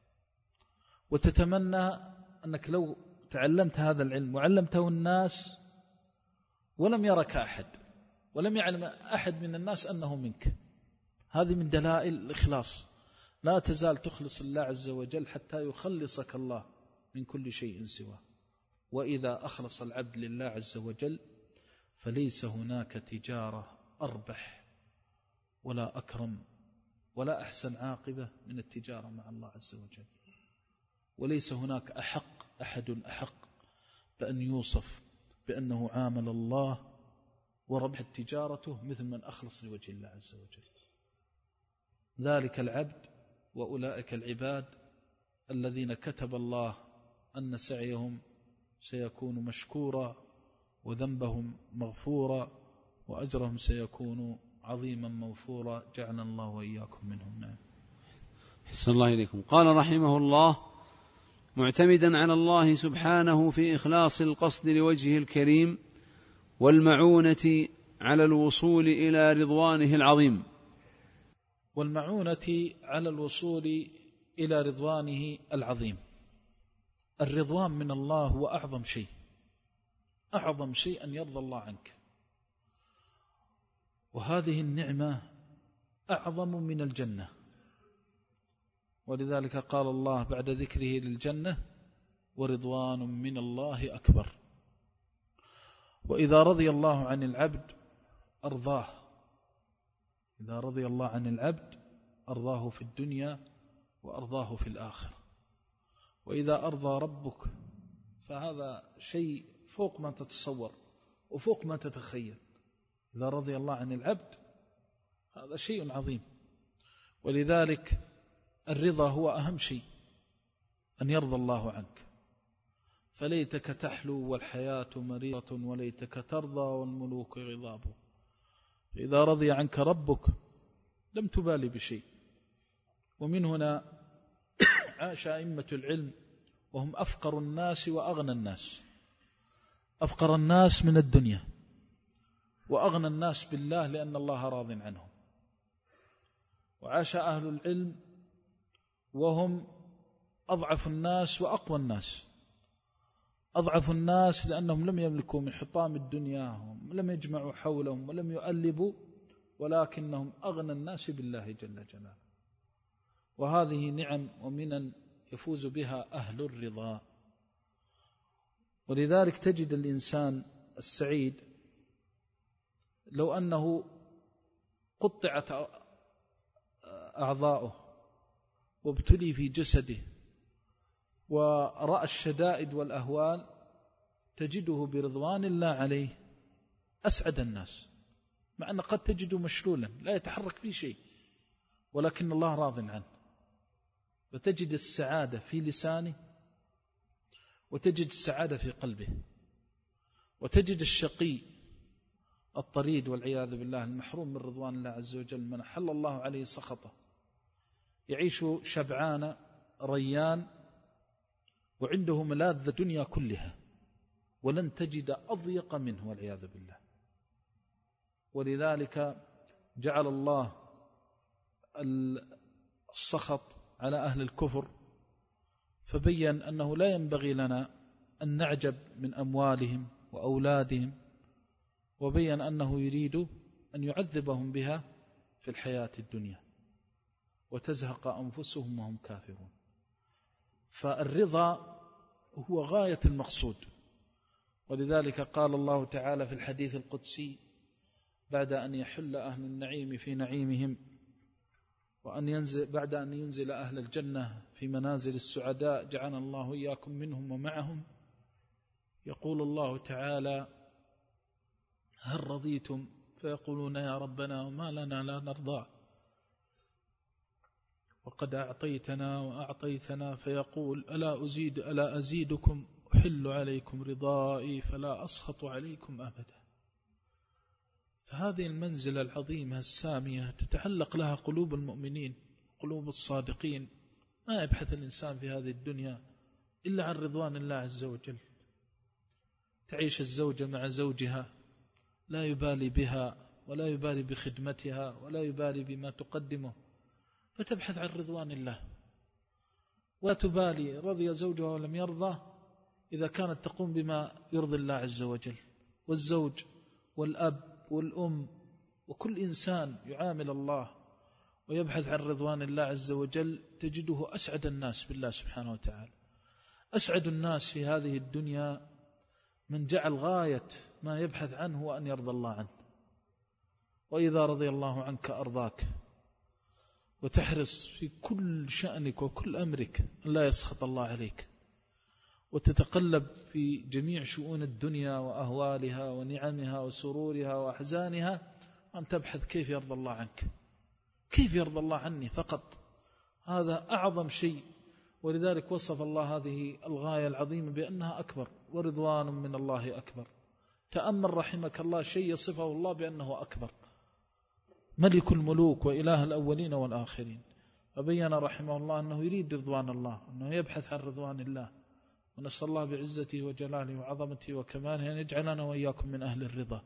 B: وتتمنى أنك لو تعلمت هذا العلم وعلمته الناس ولم يرك أحد ولم يعلم أحد من الناس أنه منك. هذه من دلائل الإخلاص. لا تزال تخلص الله عز وجل حتى يخلصك الله من كل شيء سواه. وإذا أخلص العبد لله عز وجل فليس هناك تجارة أربح ولا أكرم ولا أحسن عاقبة من التجارة مع الله عز وجل. وليس هناك أحق أحد أحق بأن يوصف بأنه عامل الله وربح تجارته مثل من أخلص لوجه الله عز وجل. ذلك العبد وأولئك العباد الذين كتب الله أن سعيهم سيكون مشكورا وذنبهم مغفورا وأجرهم سيكون عظيما موفورا، جعلنا الله وإياكم منهم. نعم.
A: حسن الله إليكم. قال رحمه الله: معتمدا على الله سبحانه في إخلاص القصد لوجهه الكريم والمعونة على الوصول إلى رضوانه العظيم.
B: والمعونة على الوصول إلى رضوانه العظيم. الرضوان من الله هو أعظم شيء، أعظم شيء أن يرضى الله عنك، وهذه النعمة أعظم من الجنة. ولذلك قال الله بعد ذكره للجنة: ورضوان من الله أكبر. وإذا رضي الله عن العبد أرضاه، إذا رضي الله عن العبد أرضاه في الدنيا وأرضاه في الآخرة. وإذا أرضى ربك فهذا شيء فوق ما تتصور وفوق ما تتخيل. إذا رضي الله عن العبد هذا شيء عظيم. ولذلك الرضا هو أهم شيء، أن يرضى الله عنك. فليتك تحلو والحياة مريضة وليتك ترضى والملوك غضاب. إذا رضي عنك ربك لم تبالي بشيء. ومن هنا عاش أئمة العلم وهم أفقر الناس وأغنى الناس، أفقر الناس من الدنيا وأغنى الناس بالله لأن الله راض عنهم. وعاش أهل العلم وهم أضعف الناس وأقوى الناس. أضعف الناس لأنهم لم يملكوا من حطام الدنيا، لم يجمعوا حولهم ولم يؤلبوا، ولكنهم أغنى الناس بالله جل جلاله. وهذه نعم ومنن يفوز بها أهل الرضا. ولذلك تجد الإنسان السعيد لو أنه قطعت أعضاؤه وابتلي في جسده ورأى الشدائد والأهوال، تجده برضوان الله عليه أسعد الناس، مع أن قد تجده مشلولا لا يتحرك فيه شيء، ولكن الله راض عنه. وتجد السعادة في لسانه، وتجد السعادة في قلبه، وتجد الشقي الطريد والعياذ بالله المحروم من رضوان الله عز وجل من حل الله عليه سخطه، يعيش شبعان ريان وعنده ملاذ الدنيا كلها، ولن تجد أضيق منه والعياذ بالله. ولذلك جعل الله السخط على أهل الكفر، فبين أنه لا ينبغي لنا أن نعجب من أموالهم وأولادهم، وبين أنه يريد أن يعذبهم بها في الحياة الدنيا وتزهق أنفسهم وهم كافرون. فالرضا هو غاية المقصود. ولذلك قال الله تعالى في الحديث القدسي بعد أن يحل أهل النعيم في نعيمهم: وأن ينزل بعد أن ينزل أهل الجنة في منازل السعداء جعلنا الله إياكم منهم ومعهم، يقول الله تعالى: هل رضيتم؟ فيقولون: يا ربنا وما لنا لا نرضى، وقد أعطيتنا وأعطيتنا. فيقول: ألا أزيد ألا أزيدكم أحل عليكم رضائي فلا أسخط عليكم أبدا. فهذه المنزلة العظيمة السامية تتعلق لها قلوب المؤمنين، قلوب الصادقين. ما يبحث الإنسان في هذه الدنيا إلا عن رضوان الله عز وجل. تعيش الزوجة مع زوجها لا يبالي بها ولا يبالي بخدمتها ولا يبالي بما تقدمه، فتبحث عن رضوان الله، ولا تبالي رضي زوجها ولم يرضى إذا كانت تقوم بما يرضي الله عز وجل. والزوج والأب والأم وكل إنسان يعامل الله ويبحث عن رضوان الله عز وجل تجده أسعد الناس بالله سبحانه وتعالى. أسعد الناس في هذه الدنيا من جعل غاية ما يبحث عنه وأن يرضى الله عنه. وإذا رضي الله عنك أرضاك، وتحرص في كل شأنك وكل أمرك أن لا يسخط الله عليك، وتتقلب في جميع شؤون الدنيا وأهوالها ونعمها وسرورها وأحزانها، أن تبحث كيف يرضى الله عنك، كيف يرضى الله عني فقط. هذا أعظم شيء. ولذلك وصف الله هذه الغاية العظيمة بأنها أكبر، ورضوان من الله أكبر. تأمل رحمك الله شيء يصفه الله بأنه أكبر، ملك الملوك وإله الأولين والآخرين. فبين رحمه الله أنه يريد رضوان الله، أنه يبحث عن رضوان الله. ونسأل الله بعزته وجلاله وعظمته وكماله أن يجعلنا وإياكم من أهل الرضا.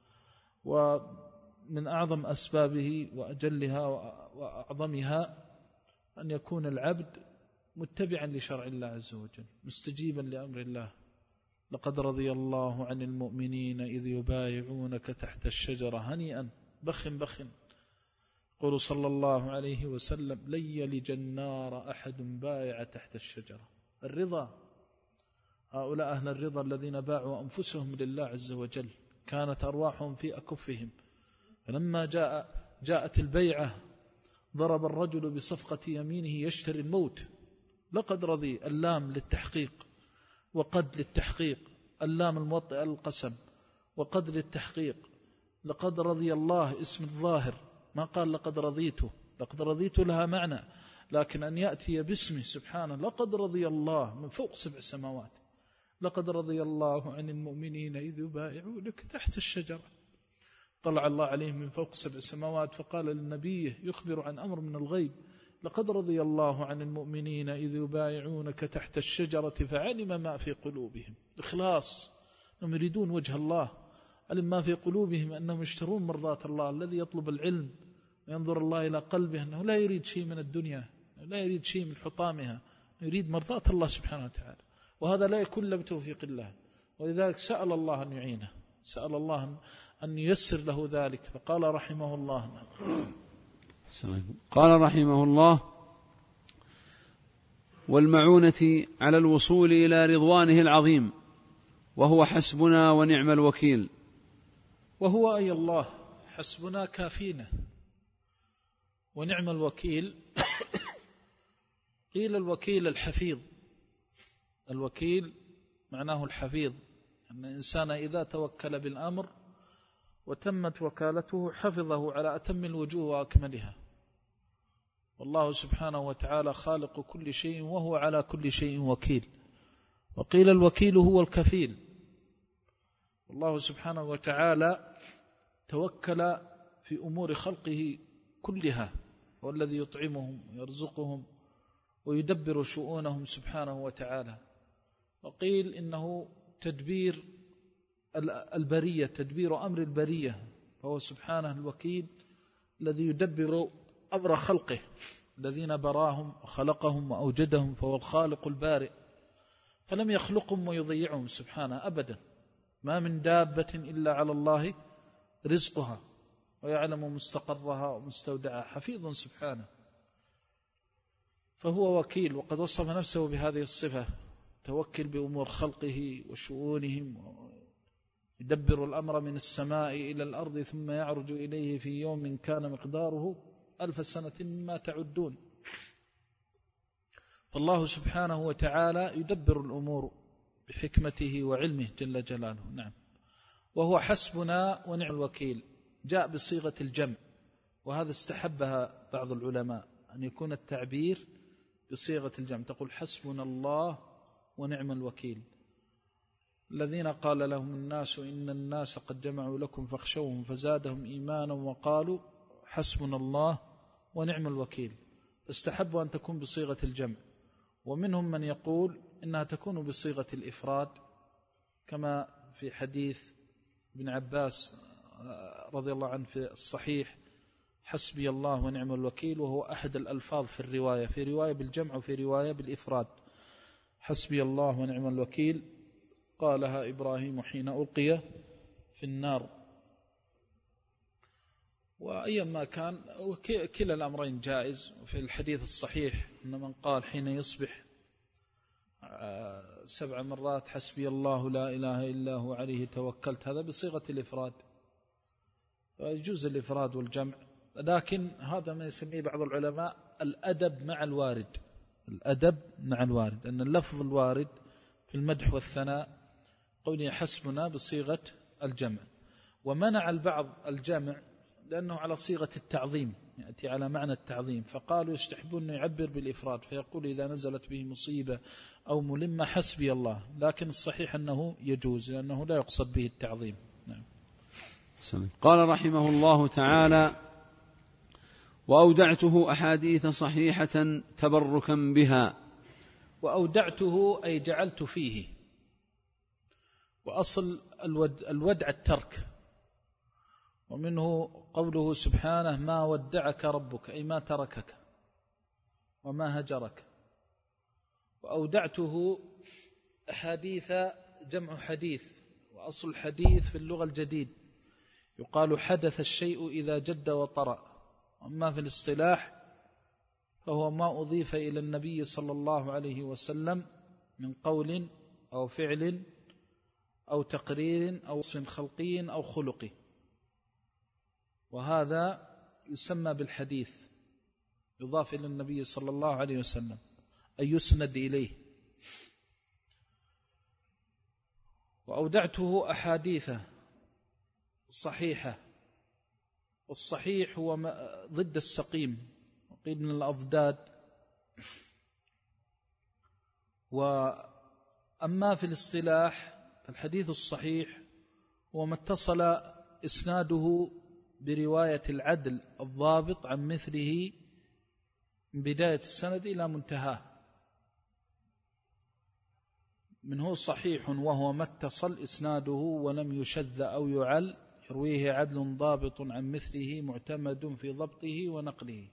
B: ومن أعظم أسبابه وأجلها وأعظمها أن يكون العبد متبعا لشرع الله عز وجل، مستجيبا لأمر الله. لقد رضي الله عن المؤمنين إذ يبايعونك تحت الشجرة هنيئا بخ بخ. قل صلى الله عليه وسلم: لن يلج النار أحد بايع تحت الشجرة. الرضا، هؤلاء أهل الرضا الذين باعوا أنفسهم لله عز وجل، كانت أرواحهم في أكفهم. فلما جاء جاءت البيعة ضرب الرجل بصفقة يمينه يشتري الموت. لقد رضي، اللام للتحقيق وقد للتحقيق، اللام الموطئة للقسم وقد للتحقيق. لقد رضي الله اسم الظاهر، ما قال لقد رضيته، لقد رضيت لها معنى، لكن أن يأتي باسمه سبحانه. لقد رضي الله من فوق سبع سماوات. لقد رضي الله عن المؤمنين إذ يبايعونك تحت الشجرة. طلع الله عليهم من فوق سبع سماوات فقال للنبي يخبر عن أمر من الغيب: لقد رضي الله عن المؤمنين إذ يبايعونك تحت الشجرة فعلم ما في قلوبهم. إخلاص، أنهم يريدون وجه الله. علم ما في قلوبهم أنهم يشترون مرضات الله. الذي يطلب العلم وينظر الله إلى قلبه أنه لا يريد شيء من الدنيا، لا يريد شيء من حطامها، يريد مرضات الله سبحانه وتعالى. وهذا لا يكون إلا بتوفيق الله. ولذلك سأل الله أن يعينه، سأل الله أن ييسر له ذلك. فقال رحمه الله
A: قال رحمه الله: والمعونة على الوصول إلى رضوانه العظيم، وهو حسبنا ونعم الوكيل.
B: وهو أي الله حسبنا كافينا ونعم الوكيل. قيل الوكيل الحفيظ، الوكيل معناه الحفيظ، أن الإنسان إذا توكل بالأمر وتمت وكالته حفظه على أتم الوجوه وأكملها. والله سبحانه وتعالى خالق كل شيء وهو على كل شيء وكيل. وقيل الوكيل هو الكفيل. والله سبحانه وتعالى توكل في أمور خلقه كلها، هو الذي يطعمهم ويرزقهم ويدبر شؤونهم سبحانه وتعالى. وقيل إنه تدبير البرية، تدبير أمر البرية، فهو سبحانه الوكيل الذي يدبر أمر خلقه الذين براهم وخلقهم وأوجدهم، فهو الخالق البارئ، فلم يخلقهم ويضيعهم سبحانه أبدا. ما من دابة إلا على الله رزقها ويعلم مستقرها ومستودعها، حفيظ سبحانه. فهو وكيل، وقد وصف نفسه بهذه الصفة: توكل بأمور خلقه وشؤونهم، يدبر الأمر من السماء إلى الأرض ثم يعرج إليه في يوم كان مقداره ألف سنة مما تعدون. فالله سبحانه وتعالى يدبر الأمور بحكمته وعلمه جل جلاله. نعم. وهو حسبنا ونعم الوكيل جاء بصيغة الجمع، وهذا استحبها بعض العلماء أن يكون التعبير بصيغة الجمع، تقول حسبنا الله ونعم الوكيل. الذين قال لهم الناس إن الناس قد جمعوا لكم فاخشوهم فزادهم إيمانا وقالوا حسبنا الله ونعم الوكيل. استحبوا أن تكون بصيغة الجمع. ومنهم من يقول إنها تكون بصيغة الإفراد، كما في حديث ابن عباس رضي الله عنه في الصحيح حسبي الله ونعم الوكيل، وهو أحد الألفاظ في الرواية، في رواية بالجمع وفي رواية بالإفراد. حسبي الله ونعم الوكيل قالها إبراهيم حين ألقي في النار. وأيما كان كلا الأمرين جائز. وفي الحديث الصحيح أن من قال حين يصبح سبع مرات حسبي الله لا إله إلا هو عليه توكلت، هذا بصيغة الإفراد، يجوز الإفراد والجمع. لكن هذا ما يسميه بعض العلماء الأدب مع الوارد، الأدب مع الوارد، أن اللفظ الوارد في المدح والثناء قوله حسبنا بصيغة الجمع. ومنع البعض الجمع لأنه على صيغة التعظيم، يأتي على معنى التعظيم، فقالوا يستحبون أن يعبر بالإفراد، فيقول إذا نزلت به مصيبة أو ملمة حسبي الله. لكن الصحيح أنه يجوز لأنه لا يقصد به التعظيم. نعم.
A: قال رحمه الله تعالى: وأودعته أحاديث صحيحة تبركا بها.
B: وأودعته أي جعلت فيه، وأصل الودع الترك، ومنه قوله سبحانه ما ودعك ربك، أي ما تركك وما هجرك. وأودعته أحاديث جمع حديث، وأصل الحديث في اللغة الجديد، يقال حدث الشيء إذا جد وطرأ. أما في الاصطلاح فهو ما أضيف إلى النبي صلى الله عليه وسلم من قول أو فعل أو تقرير أو وصف خلقي أو خلقي، وهذا يسمى بالحديث، يضاف إلى النبي صلى الله عليه وسلم أي يسند إليه. وأودعته أحاديث صحيحة، والصحيح هو ضد السقيم، وقيل من الأضداد. وأما في الاصطلاح فالحديث الصحيح هو ما اتصل إسناده برواية العدل الضابط عن مثله من بداية السند إلى منتهاه، منه صحيح وهو ما اتصل إسناده ولم يشذ أو يعل، يرويه عدل ضابط عن مثله معتمد في ضبطه ونقله.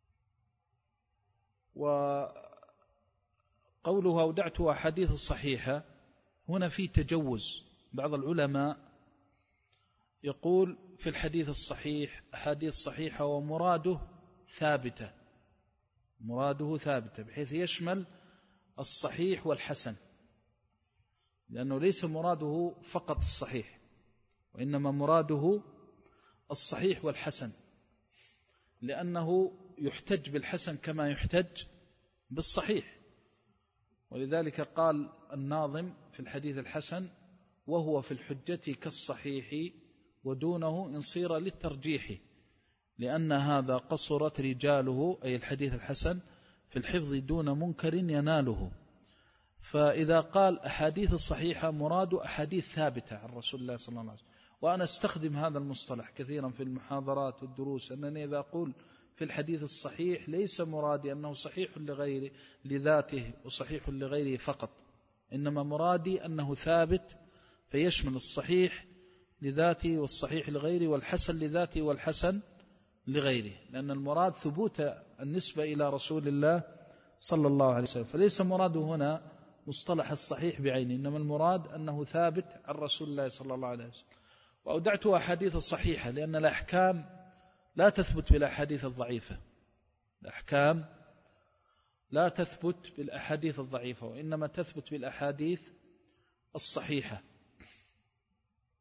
B: وقوله أودعته أحاديث الصحيحة هنا في تجوز. بعض العلماء يقول في الحديث الصحيح أحاديث صحيحة ومراده ثابتة، مراده ثابتة بحيث يشمل الصحيح والحسن، لأنه ليس مراده فقط الصحيح، وإنما مراده الصحيح والحسن، لأنه يحتج بالحسن كما يحتج بالصحيح. ولذلك قال الناظم في الحديث الحسن: وهو في الحجة كالصحيح ودونه إن صير للترجيح، لأن هذا قصرت رجاله، أي الحديث الحسن، في الحفظ دون منكر يناله. فإذا قال أحاديث الصحيحة مراد أحاديث ثابتة عن رسول الله صلى الله عليه وسلم. وأنا استخدم هذا المصطلح كثيرا في المحاضرات والدروس، أنني إذا أقول في الحديث الصحيح ليس مرادي أنه صحيح لغيره لذاته وصحيح لغيره فقط، إنما مرادي أنه ثابت فيشمل الصحيح لذاته والصحيح لغيره والحسن لذاته والحسن لغيره، لأن المراد ثبوت النسبة إلى رسول الله صلى الله عليه وسلم. فليس مراده هنا مصطلح الصحيح بعينه، إنما المراد أنه ثابت عن رسول الله صلى الله عليه وسلم. وأودعته أحاديث الصحيحة لأن الأحكام لا تثبت بالأحاديث الضعيفة، الأحكام لا تثبت بالأحاديث الضعيفة، وإنما تثبت بالأحاديث الصحيحة.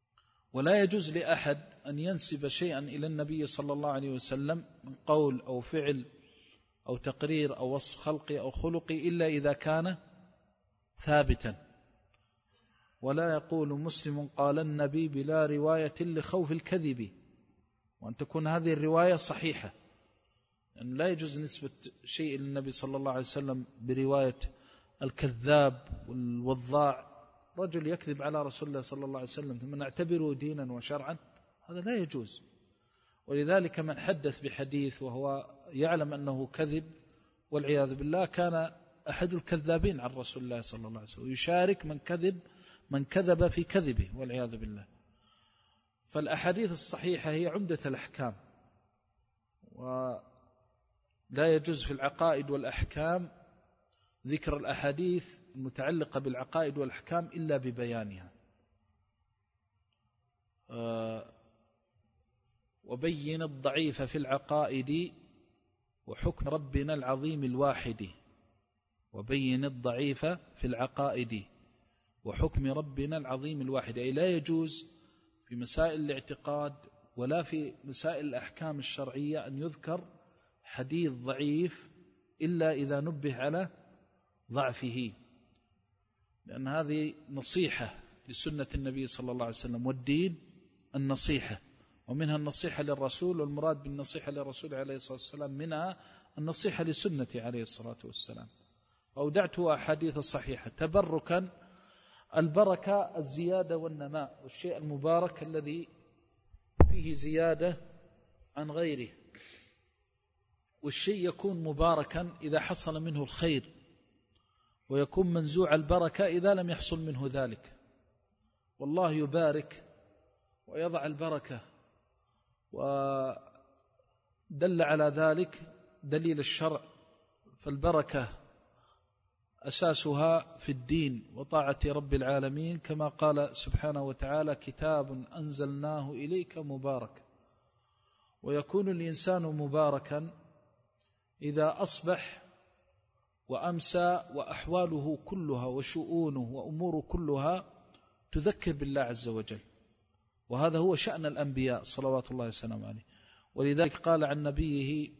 B: ولا يجوز لأحد أن ينسب شيئا إلى النبي صلى الله عليه وسلم من قول أو فعل أو تقرير أو وصف خلقي أو خلقي إلا إذا كان ثابتا. ولا يقول مسلم قال النبي بلا رواية لخوف الكذب، وأن تكون هذه الرواية صحيحة، لأنه لا يجوز نسبة شيء للنبي صلى الله عليه وسلم برواية الكذاب والوضاع. رجل يكذب على رسول الله صلى الله عليه وسلم ثم نعتبره دينا وشرعا، هذا لا يجوز. ولذلك من حدث بحديث وهو يعلم أنه كذب والعياذ بالله كان أحد الكذابين عن رسول الله صلى الله عليه وسلم، ويشارك من كذب من كذب في كذبه والعياذ بالله. فالأحاديث الصحيحة هي عمدة الأحكام، ولا يجوز في العقائد والأحكام ذكر الأحاديث المتعلقة بالعقائد والأحكام إلا ببيانها. وبين الضعيف في العقائد وحكم ربنا العظيم الواحد. وبين الضعيف في العقائد وحكم ربنا العظيم الواحد، أي لا يجوز في مسائل الاعتقاد ولا في مسائل الأحكام الشرعية أن يذكر حديث ضعيف إلا إذا نبه على ضعفه، لأن هذه نصيحة لسنة النبي صلى الله عليه وسلم، والدين النصيحة، ومنها النصيحة للرسول، والمراد بالنصيحة للرسول عليه الصلاة والسلام منها النصيحة لسنة عليه الصلاة والسلام. أودعته أحاديث الصحيحة تبركا. البركة الزيادة والنماء، والشيء المبارك الذي فيه زيادة عن غيره، والشيء يكون مباركا إذا حصل منه الخير، ويكون منزوع البركة إذا لم يحصل منه ذلك. والله يبارك ويضع البركة، ودل على ذلك دليل الشرع. فالبركة أساسها في الدين وطاعة رب العالمين، كما قال سبحانه وتعالى كتاب أنزلناه إليك مبارك. ويكون الإنسان مباركا إذا أصبح وأمسى وأحواله كلها وشؤونه وأموره كلها تذكر بالله عز وجل، وهذا هو شأن الأنبياء صلوات الله وسلامه عليه. ولذلك قال عن نبيه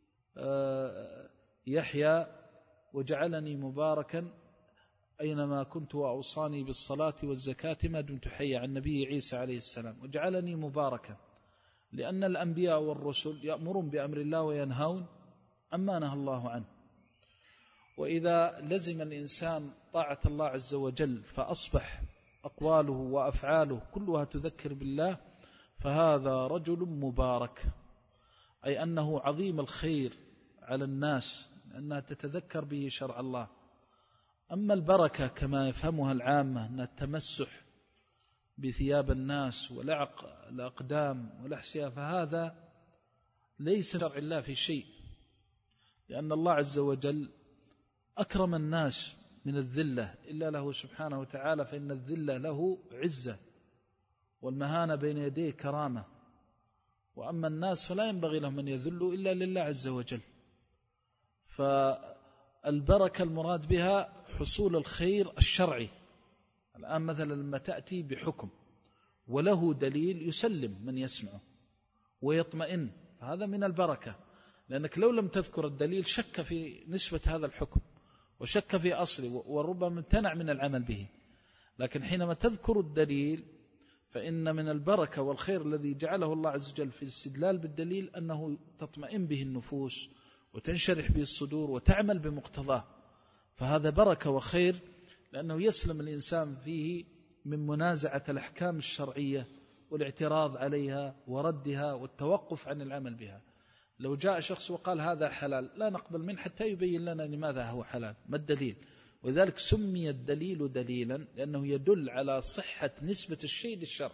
B: يحيى وجعلني مباركا أينما كنت وأوصاني بالصلاة والزكاة ما دمت حيا، عن نبي عيسى عليه السلام وجعلني مباركا، لأن الأنبياء والرسل يأمرون بأمر الله وينهون عما نهى الله عنه. وإذا لزم الإنسان طاعة الله عز وجل فأصبح أقواله وأفعاله كلها تذكر بالله، فهذا رجل مبارك، أي أنه عظيم الخير على الناس لأنها تتذكر به شرع الله. أما البركة كما يفهمها العامة أن التمسح بثياب الناس ولعق الأقدام والأحشياء، فهذا ليس شرع الله في شيء، لأن الله عز وجل أكرم الناس من الذلة إلا له سبحانه وتعالى، فإن الذلة له عزة والمهانة بين يديه كرامة. وأما الناس فلا ينبغي لهم أن يذلوا إلا لله عز وجل. فالبركة المراد بها حصول الخير الشرعي. الآن مثلا لما تأتي بحكم وله دليل يسلم من يسمعه ويطمئن، فهذا من البركة، لأنك لو لم تذكر الدليل شك في نسبة هذا الحكم وشك في أصله وربما امتنع من العمل به. لكن حينما تذكر الدليل فإن من البركة والخير الذي جعله الله عز وجل في الاستدلال بالدليل أنه تطمئن به النفوس وتنشرح به الصدور وتعمل بمقتضاه، فهذا بركة وخير، لأنه يسلم الإنسان فيه من منازعة الأحكام الشرعية والاعتراض عليها وردها والتوقف عن العمل بها. لو جاء شخص وقال هذا حلال لا نقبل منه حتى يبين لنا لماذا هو حلال، ما الدليل؟ ولذلك سمي الدليل دليلا لأنه يدل على صحة نسبة الشيء للشرع.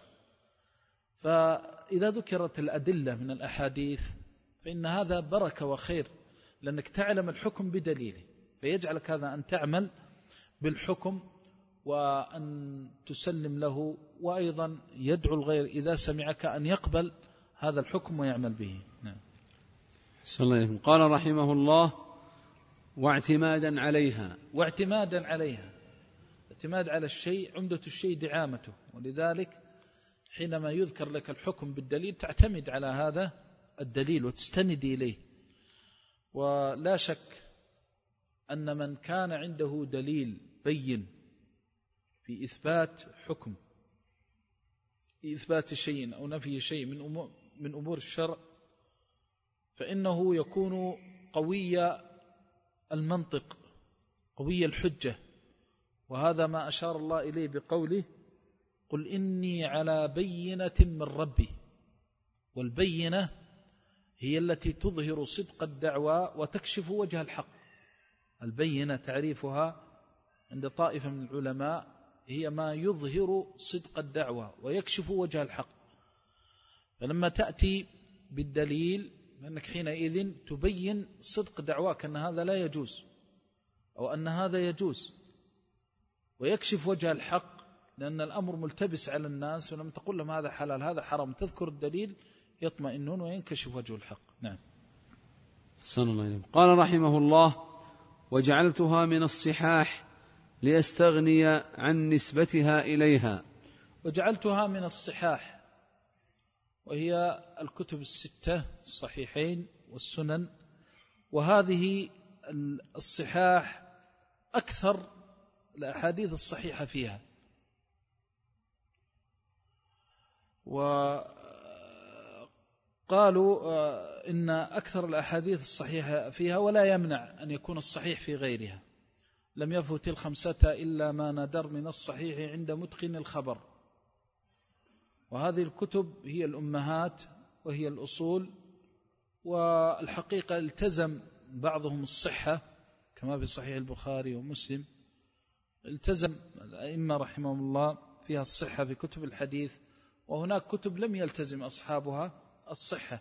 B: فإذا ذكرت الأدلة من الأحاديث فإن هذا بركة وخير، لأنك تعلم الحكم بدليله، فيجعلك هذا أن تعمل بالحكم وأن تسلم له، وأيضا يدعو الغير إذا سمعك أن يقبل هذا الحكم ويعمل به. نعم.
A: صلى الله عليه وسلم. قال رحمه الله: واعتمادا عليها.
B: واعتمادا عليها، اعتماد على الشيء، عمدة الشيء دعامته. ولذلك حينما يذكر لك الحكم بالدليل تعتمد على هذا الدليل وتستند إليه. ولا شك أن من كان عنده دليل بين في إثبات حكم، في إثبات شيء أو نفي شيء من أمور, من أمور الشرع، فإنه يكون قوي المنطق قوي الحجة. وهذا ما أشار الله إليه بقوله: قل إني على بينة من ربي. والبينة هي التي تظهر صدق الدعوى وتكشف وجه الحق. البينة تعريفها عند طائفة من العلماء هي ما يظهر صدق الدعوى ويكشف وجه الحق. فلما تأتي بالدليل فإنك حينئذ تبين صدق دعواك أن هذا لا يجوز أو أن هذا يجوز، ويكشف وجه الحق، لأن الأمر ملتبس على الناس. فلما تقول لهم هذا حلال هذا حرام تذكر الدليل يطمئنون وينكشف وجه الحق. نعم.
A: صلى الله عليه وسلم. قال رحمه الله: وجعلتها من الصحاح لأستغني عن نسبتها إليها.
B: وجعلتها من الصحاح، وهي الكتب الستة الصحيحين والسنن. وهذه الصحاح أكثر الأحاديث الصحيحة فيها. وقالوا إن أكثر الأحاديث الصحيحة فيها ولا يمنع أن يكون الصحيح في غيرها. لم يفوت الخمسة إلا ما ندر من الصحيح عند متقن الخبر. وهذه الكتب هي الأمهات وهي الأصول. والحقيقة التزم بعضهم الصحة كما في صحيح البخاري ومسلم، التزم الأئمة رحمهم الله فيها الصحة في كتب الحديث. وهناك كتب لم يلتزم أصحابها الصحة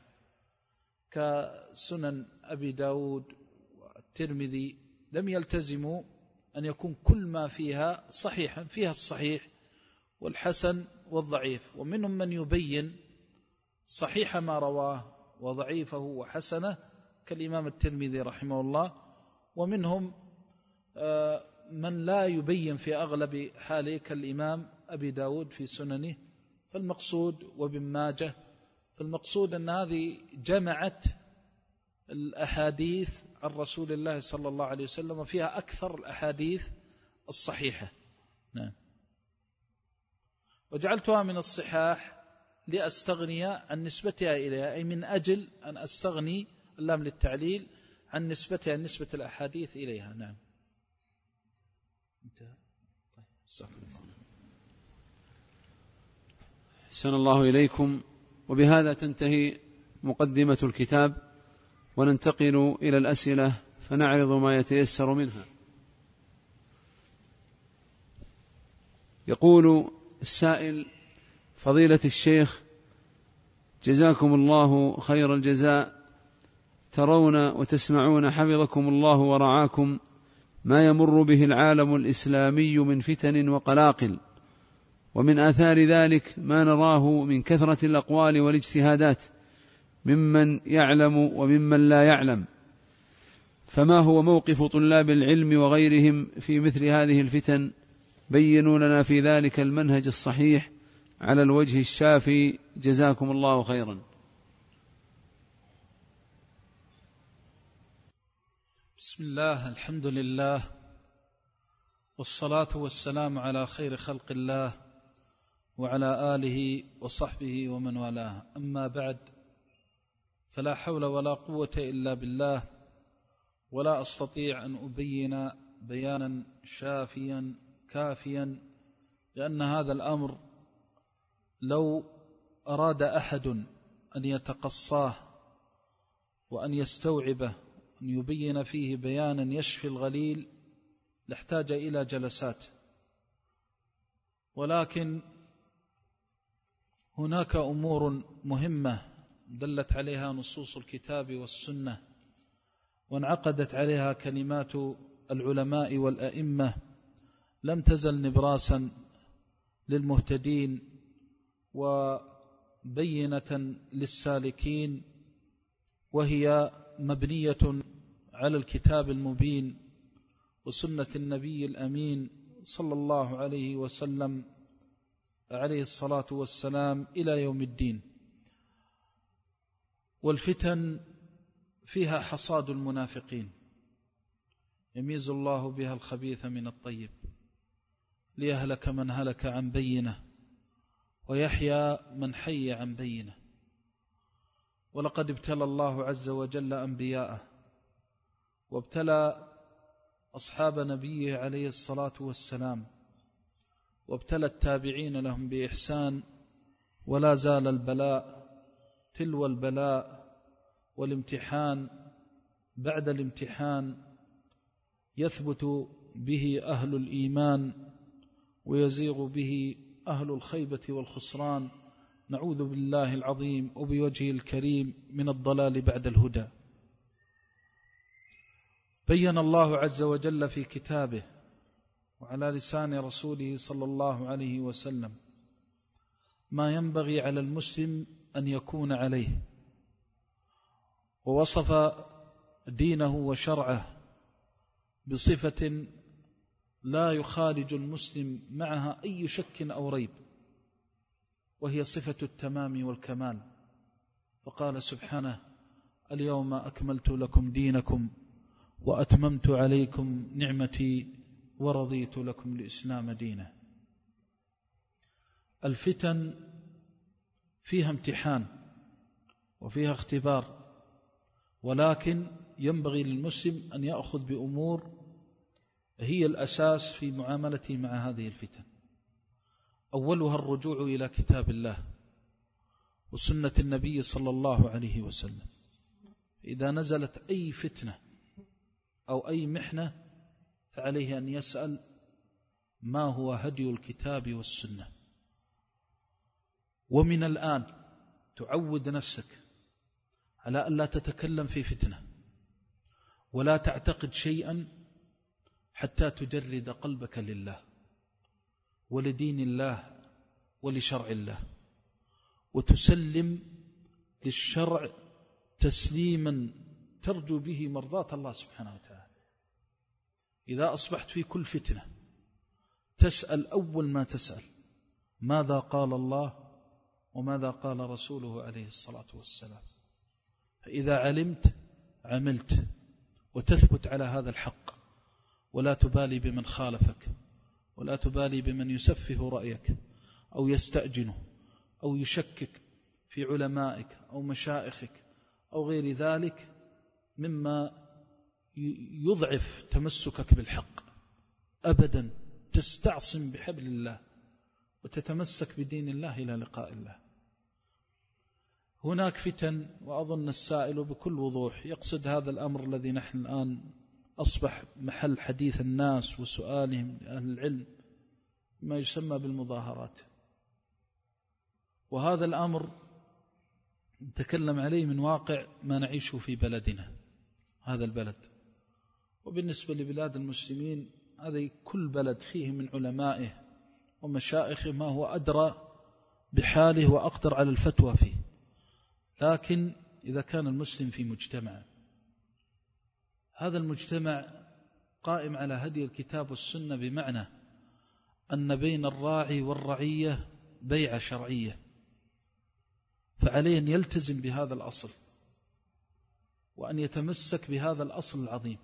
B: كسنن أبي داود والترمذي، لم يلتزموا أن يكون كل ما فيها صحيحا، فيها الصحيح والحسن والضعيف. ومنهم من يبين صحيح ما رواه وضعيفه وحسنه كالإمام الترمذي رحمه الله. ومنهم من لا يبين في أغلب حاله كالإمام أبي داود في سننه. فالمقصود وابن ماجه، فالمقصود أن هذه جمعت الأحاديث عن رسول الله صلى الله عليه وسلم وفيها أكثر الأحاديث الصحيحة. نعم. وجعلتها من الصحاح لأستغني عن نسبتها إليها، أي من أجل أن أستغني، اللام للتعليل، عن نسبتها، نسبة الأحاديث إليها. نعم.
A: أحسن الله إليكم. وبهذا تنتهي مقدمة الكتاب، وننتقل إلى الأسئلة فنعرض ما يتيسر منها. يقول السائل: فضيلة الشيخ جزاكم الله خير الجزاء، ترون وتسمعون حفظكم الله ورعاكم ما يمر به العالم الإسلامي من فتن وقلاقل، ومن آثار ذلك ما نراه من كثرة الأقوال والاجتهادات ممن يعلم وممن لا يعلم، فما هو موقف طلاب العلم وغيرهم في مثل هذه الفتن؟ بينوا لنا في ذلك المنهج الصحيح على الوجه الشافي، جزاكم الله خيرا.
B: بسم الله، الحمد لله، والصلاة والسلام على خير خلق الله وعلى آله وصحبه ومن والاه. أما بعد، فلا حول ولا قوة إلا بالله، ولا أستطيع أن أبين بيانا شافيا كافيا، لأن هذا الأمر لو أراد أحد أن يتقصاه وأن يستوعبه، أن يبين فيه بيانا يشفي الغليل، لاحتاج إلى جلسات. ولكن هناك أمور مهمة دلت عليها نصوص الكتاب والسنة، وانعقدت عليها كلمات العلماء والأئمة، لم تزل نبراسا للمهتدين وبينة للسالكين، وهي مبنية على الكتاب المبين وسنة النبي الأمين صلى الله عليه وسلم عليه الصلاة والسلام إلى يوم الدين. والفتن فيها حصاد المنافقين يميز الله بها الخبيث من الطيب ليهلك من هلك عن بينه ويحيى من حي عن بينه. ولقد ابتلى الله عز وجل أنبياءه وابتلى أصحاب نبيه عليه الصلاة والسلام وابتلى التابعين لهم بإحسان، ولا زال البلاء تلو البلاء والامتحان بعد الامتحان يثبت به أهل الإيمان ويزيغ به أهل الخيبة والخسران. نعوذ بالله العظيم وبوجهه الكريم من الضلال بعد الهدى. بين الله عز وجل في كتابه وعلى لسان رسوله صلى الله عليه وسلم ما ينبغي على المسلم أن يكون عليه، ووصف دينه وشرعه بصفة لا يخالج المسلم معها أي شك أو ريب، وهي صفة التمام والكمال. فقال سبحانه: اليوم أكملت لكم دينكم وأتممت عليكم نعمتي ورضيت لكم الإسلام دينا. الفتن فيها امتحان وفيها اختبار، ولكن ينبغي للمسلم أن يأخذ بأمور هي الأساس في معاملته مع هذه الفتن. أولها الرجوع إلى كتاب الله وسنة النبي صلى الله عليه وسلم. إذا نزلت أي فتنة أو أي محنة فعليه أن يسأل ما هو هدي الكتاب والسنة. ومن الآن تعود نفسك على أن لا تتكلم في فتنة ولا تعتقد شيئا حتى تجرد قلبك لله ولدين الله ولشرع الله، وتسلم للشرع تسليما ترجو به مرضاة الله سبحانه وتعالى. إذا أصبحت في كل فتنة تسأل أول ما تسأل ماذا قال الله وماذا قال رسوله عليه الصلاة والسلام. فإذا علمت عملت وتثبت على هذا الحق، ولا تبالي بمن خالفك، ولا تبالي بمن يسفه رأيك أو يستأجنه أو يشكك في علمائك أو مشائخك أو غير ذلك مما يضعف تمسكك بالحق. أبدا تستعصم بحبل الله وتتمسك بدين الله إلى لقاء الله. هناك فتن، وأظن السائل بكل وضوح يقصد هذا الأمر الذي نحن الآن أصبح محل حديث الناس وسؤالهم لأهل العلم، ما يسمى بالمظاهرات. وهذا الأمر نتكلم عليه من واقع ما نعيشه في بلدنا، هذا البلد. وبالنسبة لبلاد المسلمين هذا كل بلد فيه من علمائه ومشائخه ما هو أدرى بحاله وأقدر على الفتوى فيه. لكن إذا كان المسلم في مجتمع، هذا المجتمع قائم على هدي الكتاب والسنة، بمعنى أن بين الراعي والرعية بيعة شرعية، فعليه أن يلتزم بهذا الأصل وأن يتمسك بهذا الأصل العظيم.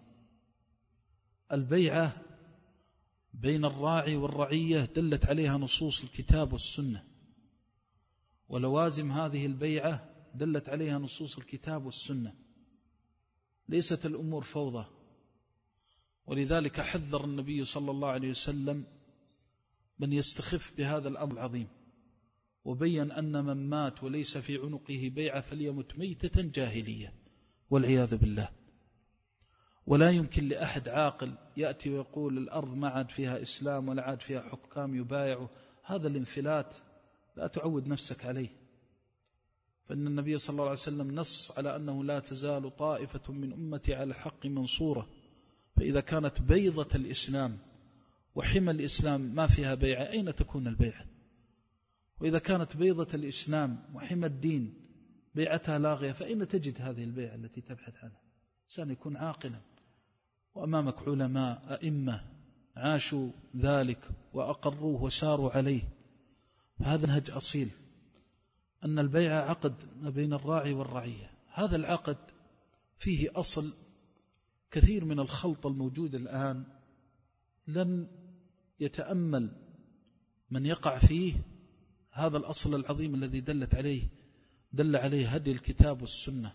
B: البيعة بين الراعي والرعية دلت عليها نصوص الكتاب والسنة، ولوازم هذه البيعة دلت عليها نصوص الكتاب والسنة. ليست الأمور فوضى، ولذلك حذر النبي صلى الله عليه وسلم من يستخف بهذا الأمر العظيم، وبين أن من مات وليس في عنقه بيعة فليمت ميتة جاهلية والعياذ بالله. ولا يمكن لأحد عاقل يأتي ويقول الأرض ما عاد فيها إسلام ولا عاد فيها حكام يبايعوا. هذا الانفلات لا تعود نفسك عليه، فإن النبي صلى الله عليه وسلم نص على أنه لا تزال طائفة من أمتي على الحق منصورة. فإذا كانت بيضة الإسلام وحمى الإسلام ما فيها بيعة، أين تكون البيعة؟ وإذا كانت بيضة الإسلام وحمى الدين بيعتها لاغية، فأين تجد هذه البيعة التي تبحث عنها؟ إنسان يكون عاقلا، وأمامك علماء أئمة عاشوا ذلك وأقروه وساروا عليه. هذا نهج أصيل أن البيع عقد ما بين الراعي والرعية. هذا العقد فيه أصل كثير من الخلط الموجود الآن لم يتأمل من يقع فيه هذا الأصل العظيم الذي دلت عليه دل عليه هدي الكتاب والسنة.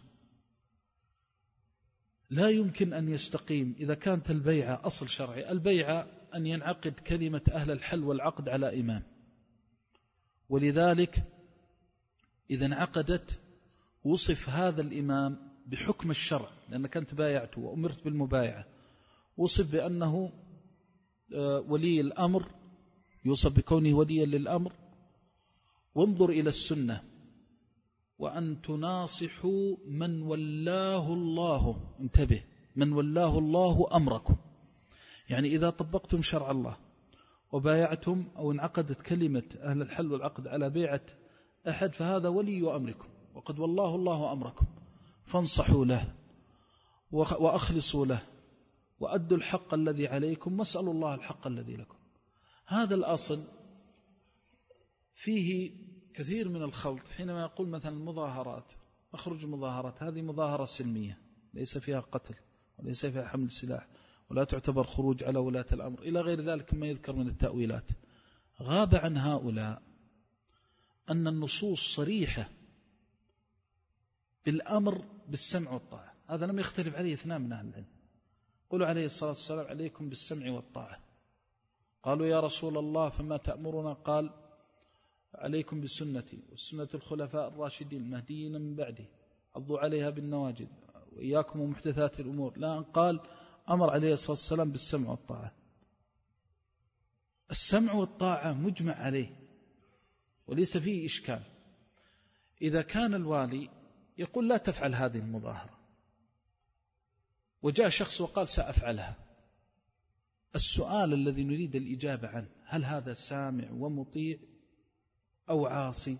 B: لا يمكن أن يستقيم إذا كانت البيعة أصل شرعي. البيعة أن ينعقد كلمة أهل الحل والعقد على إمام، ولذلك إذا انعقدت وصف هذا الإمام بحكم الشرع، لأنك أنت بايعته وأمرت بالمبايعة، وصف بأنه ولي الأمر، يوصف بكونه وليا للأمر. وانظر إلى السنة، وأن تناصحوا من ولاه الله، انتبه، من ولاه الله أمركم. يعني إذا طبقتم شرع الله وبايعتم أو انعقدت كلمة أهل الحل والعقد على بيعة أحد فهذا ولي أمركم، وقد والله الله أمركم، فانصحوا له وأخلصوا له وأدوا الحق الذي عليكم واسألوا الله الحق الذي لكم. هذا الأصل فيه كثير من الخلط. حينما يقول مثلا المظاهرات، أخرج مظاهرات، هذه مظاهرة سلمية ليس فيها قتل وليس فيها حمل سلاح ولا تعتبر خروج على ولاة الأمر إلى غير ذلك ما يذكر من التأويلات. غاب عن هؤلاء أن النصوص صريحة بالأمر بالسمع والطاعة. هذا لم يختلف عليه اثنان من أهل العلم. قولوا عليه الصلاة والسلام عليكم بالسمع والطاعة. قالوا يا رسول الله فما تأمرنا؟ قال عليكم بسنتي والسنة الخلفاء الراشدين المهديين من بعدي عضوا عليها بالنواجذ وإياكم ومحدثات الأمور. لا، قال أمر عليه الصلاة والسلام بالسمع والطاعة. السمع والطاعة مجمع عليه وليس فيه إشكال. إذا كان الوالي يقول لا تفعل هذه المظاهرة وجاء شخص وقال سأفعلها، السؤال الذي نريد الإجابة عنه هل هذا سامع ومطيع أو عاصي؟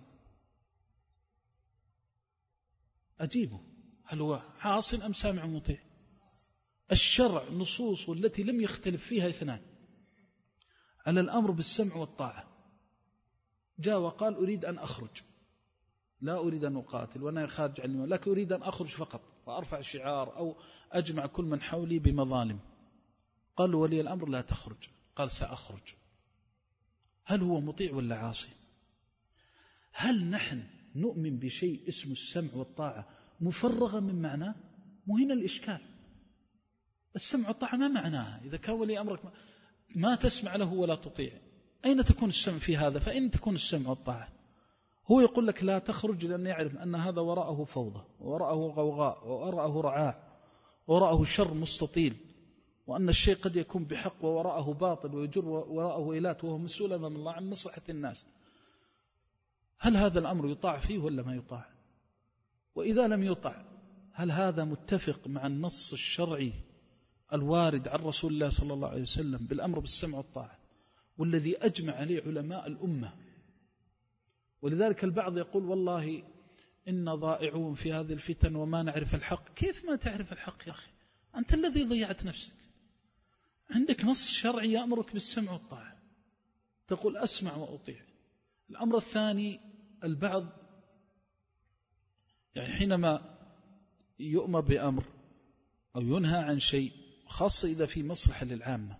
B: أجيبه، هل هو عاصي أم سامع ومطيع؟ الشرع نصوص والتي لم يختلف فيها اثنان على الأمر بالسمع والطاعة. جاء وقال أريد أن أخرج، لا أريد أن أقاتل وأنا خارج عن المال، لكن أريد أن أخرج فقط وأرفع شعار أو أجمع كل من حولي بمظالم. قال ولي الأمر لا تخرج، قال سأخرج. هل هو مطيع ولا عاصي؟ هل نحن نؤمن بشيء اسمه السمع والطاعة مفرغة من معناه؟ وهنا الإشكال. السمع والطاعة ما معناها؟ إذا كان ولي أمرك ما تسمع له ولا تطيع، أين تكون السمع في هذا؟ فإن تكون السمع والطاعة. هو يقول لك لا تخرج لأن يعرف أن هذا وراءه فوضى وراءه غوغاء وراءه رعاع وراءه شر مستطيل، وأن الشيء قد يكون بحق ووراءه باطل ويجر وراءه إيلات، وهو مسؤول أمام الله عن مصلحة الناس. هل هذا الأمر يطاع فيه ولا ما يطاع؟ وإذا لم يطاع هل هذا متفق مع النص الشرعي الوارد عن رسول الله صلى الله عليه وسلم بالأمر بالسمع والطاعة والذي أجمع عليه علماء الأمة؟ ولذلك البعض يقول والله إن ضائعون في هذه الفتن وما نعرف الحق. كيف ما تعرف الحق يا أخي؟ أنت الذي ضيعت نفسك. عندك نص شرعي يأمرك بالسمع والطاعة، تقول أسمع وأطيع. الأمر الثاني، البعض يعني حينما يؤمر بأمر أو ينهى عن شيء، خاصة إذا في مصلحة للعامة،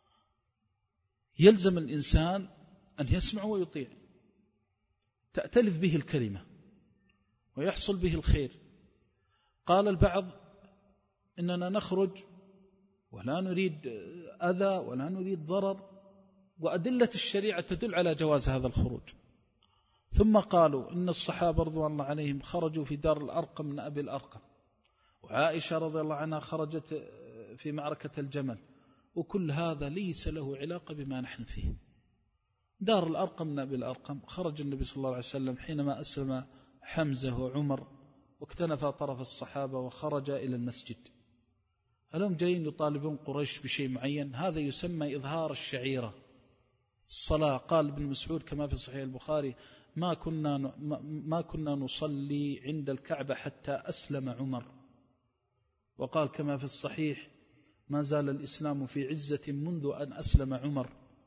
B: يلزم الإنسان أن يسمع ويطيع، تأتلف به الكلمة ويحصل به الخير. قال البعض إننا نخرج ولا نريد أذى ولا نريد ضرر، وأدلة الشريعة تدل على جواز هذا الخروج. ثم قالوا إن الصحابة رضوان الله عليهم خرجوا في دار الأرقم من أبي الأرقم، وعائشة رضي الله عنها خرجت في معركة الجمل، وكل هذا ليس له علاقة بما نحن فيه. دار الأرقم من أبي الأرقم، خرج النبي صلى الله عليه وسلم حينما أسلم حمزة وعمر واكتنفى طرف الصحابة وخرج إلى المسجد. هلهم جايين يطالبون قريش بشيء معين؟ هذا يسمى إظهار الشعيرة، الصلاة. قال ابن مسعود كما في صحيح البخاري ما كنا ما كنا نصلي عند الكعبة حتى أسلم عمر. وقال كما في الصحيح ما زال الإسلام في عزة منذ أن أسلم عمر.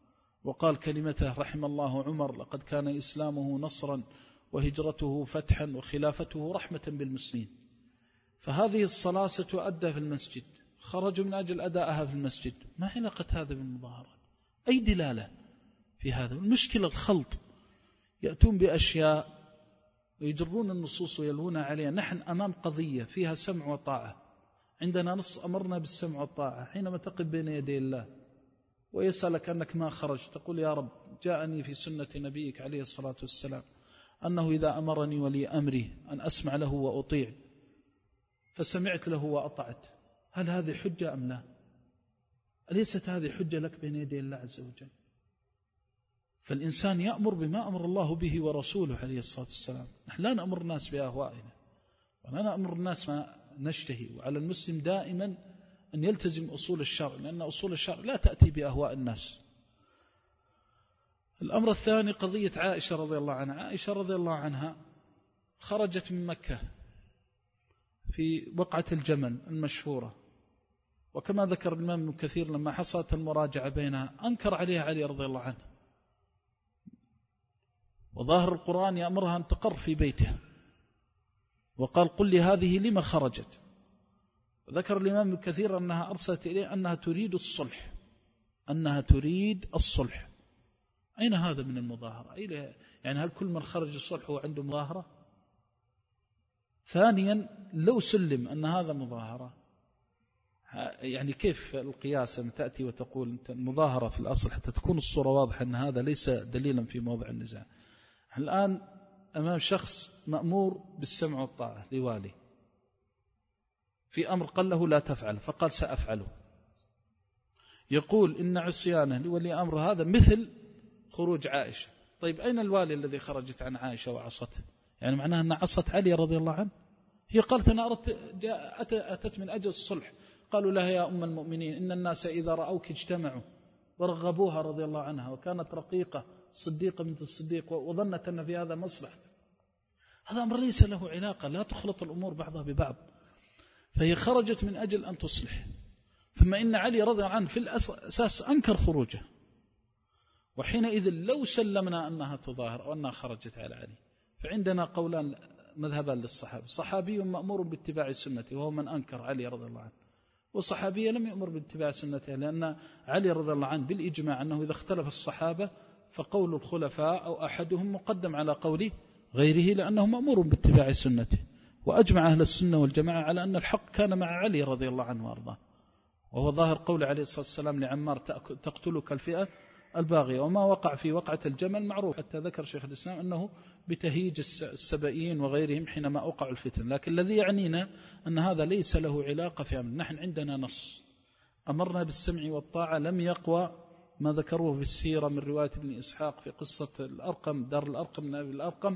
B: وقال كلمته رحم الله عمر لقد كان إسلامه نصرا وهجرته فتحا وخلافته رحمة بالمسلمين. فهذه الصلاة ستؤدى في المسجد، خرجوا من أجل أدائها في المسجد، ما علاقة هذا بالمظاهرات؟ أي دلالة في هذا؟ المشكلة الخلط، يأتون بأشياء ويجرون النصوص ويلوون عليها. نحن أمام قضية فيها سمع وطاعة، عندنا نص أمرنا بالسمع والطاعة. حينما تقف بين يدي الله ويسألك أنك ما خرجت، تقول يا رب جاءني في سنة نبيك عليه الصلاة والسلام أنه إذا أمرني ولي أمري أن أسمع له وأطيع، فسمعت له وأطعت. هل هذه حجة أم لا؟ أليست هذه حجة لك بين يدي الله عز وجل؟ فالإنسان يأمر بما أمر الله به ورسوله عليه الصلاة والسلام. نحن لا نأمر الناس بأهوائنا ولا نأمر الناس ما نشتهي. وعلى المسلم دائما أن يلتزم أصول الشرع، لأن أصول الشرع لا تأتي بأهواء الناس. الأمر الثاني قضية عائشة رضي الله عنها. عائشة رضي الله عنها خرجت من مكة في وقعة الجمل المشهورة، وكما ذكر الإمام ابن كثير لما حصلت المراجعة بينها أنكر عليها علي رضي الله عنه، وظاهر القرآن يأمرها أن تقر في بيتها، وقال قل لي هذه لما خرجت. ذكر الإمام ابن كثير أنها أرسلت إليه أنها تريد الصلح، أنها تريد الصلح. أين هذا من المظاهرة؟ يعني هل كل من خرج الصلح هو عنده مظاهرة؟ ثانيا لو سلم أن هذا مظاهرة، يعني كيف القياس أن تأتي وتقول أنت المظاهرة في الأصل حتى تكون الصورة واضحة أن هذا ليس دليلا في موضع النزاع. الآن أمام شخص مأمور بالسمع والطاعة لوالي في أمر قال له لا تفعل فقال سأفعله، يقول إن عصيانه لولي أمر هذا مثل خروج عائشة. طيب أين الوالي الذي خرجت عن عائشة وعصته؟ يعني معناها أن عصت علي رضي الله عنه. هي قالت أنا أردت أتت من أجل الصلح. قالوا لها يا أم المؤمنين إن الناس إذا رأوك اجتمعوا، ورغبوها رضي الله عنها، وكانت رقيقة صديقة بنت الصديق وظنت أن في هذا مصلحة. هذا أمر ليس له علاقة، لا تخلط الأمور بعضها ببعض. فهي خرجت من أجل أن تصلح. ثم إن علي رضي الله عنه في الأساس أنكر خروجه، وحينئذ لو سلمنا أنها تظاهر أو أنها خرجت على علي، فعندنا قولان مذهبا للصحابة. صحابي مأمور باتباع سنته وهو من أنكر علي رضي الله عنه، والصحابية لم يأمر باتباع سنته، لأن علي رضي الله عنه بالإجماع أنه إذا اختلف الصحابة فقول الخلفاء أو أحدهم مقدم على قول غيره، لأنه مأمور باتباع سنته. وأجمع أهل السنة والجماعة على أن الحق كان مع علي رضي الله عنه وأرضاه، وهو ظاهر قول عليه الصلاة والسلام لعمار تقتلك الفئة الباغية. وما وقع في وقعة الجمل معروف، حتى ذكر شيخ الإسلام أنه بتهيج السبائيين وغيرهم حينما أوقعوا الفتن. لكن الذي يعنينا أن هذا ليس له علاقة في أمر. نحن عندنا نص أمرنا بالسمع والطاعة، لم يقوى ما ذكروه في السيرة من رواية ابن إسحاق في قصة الأرقم، دار الأرقم من أبي الأرقم،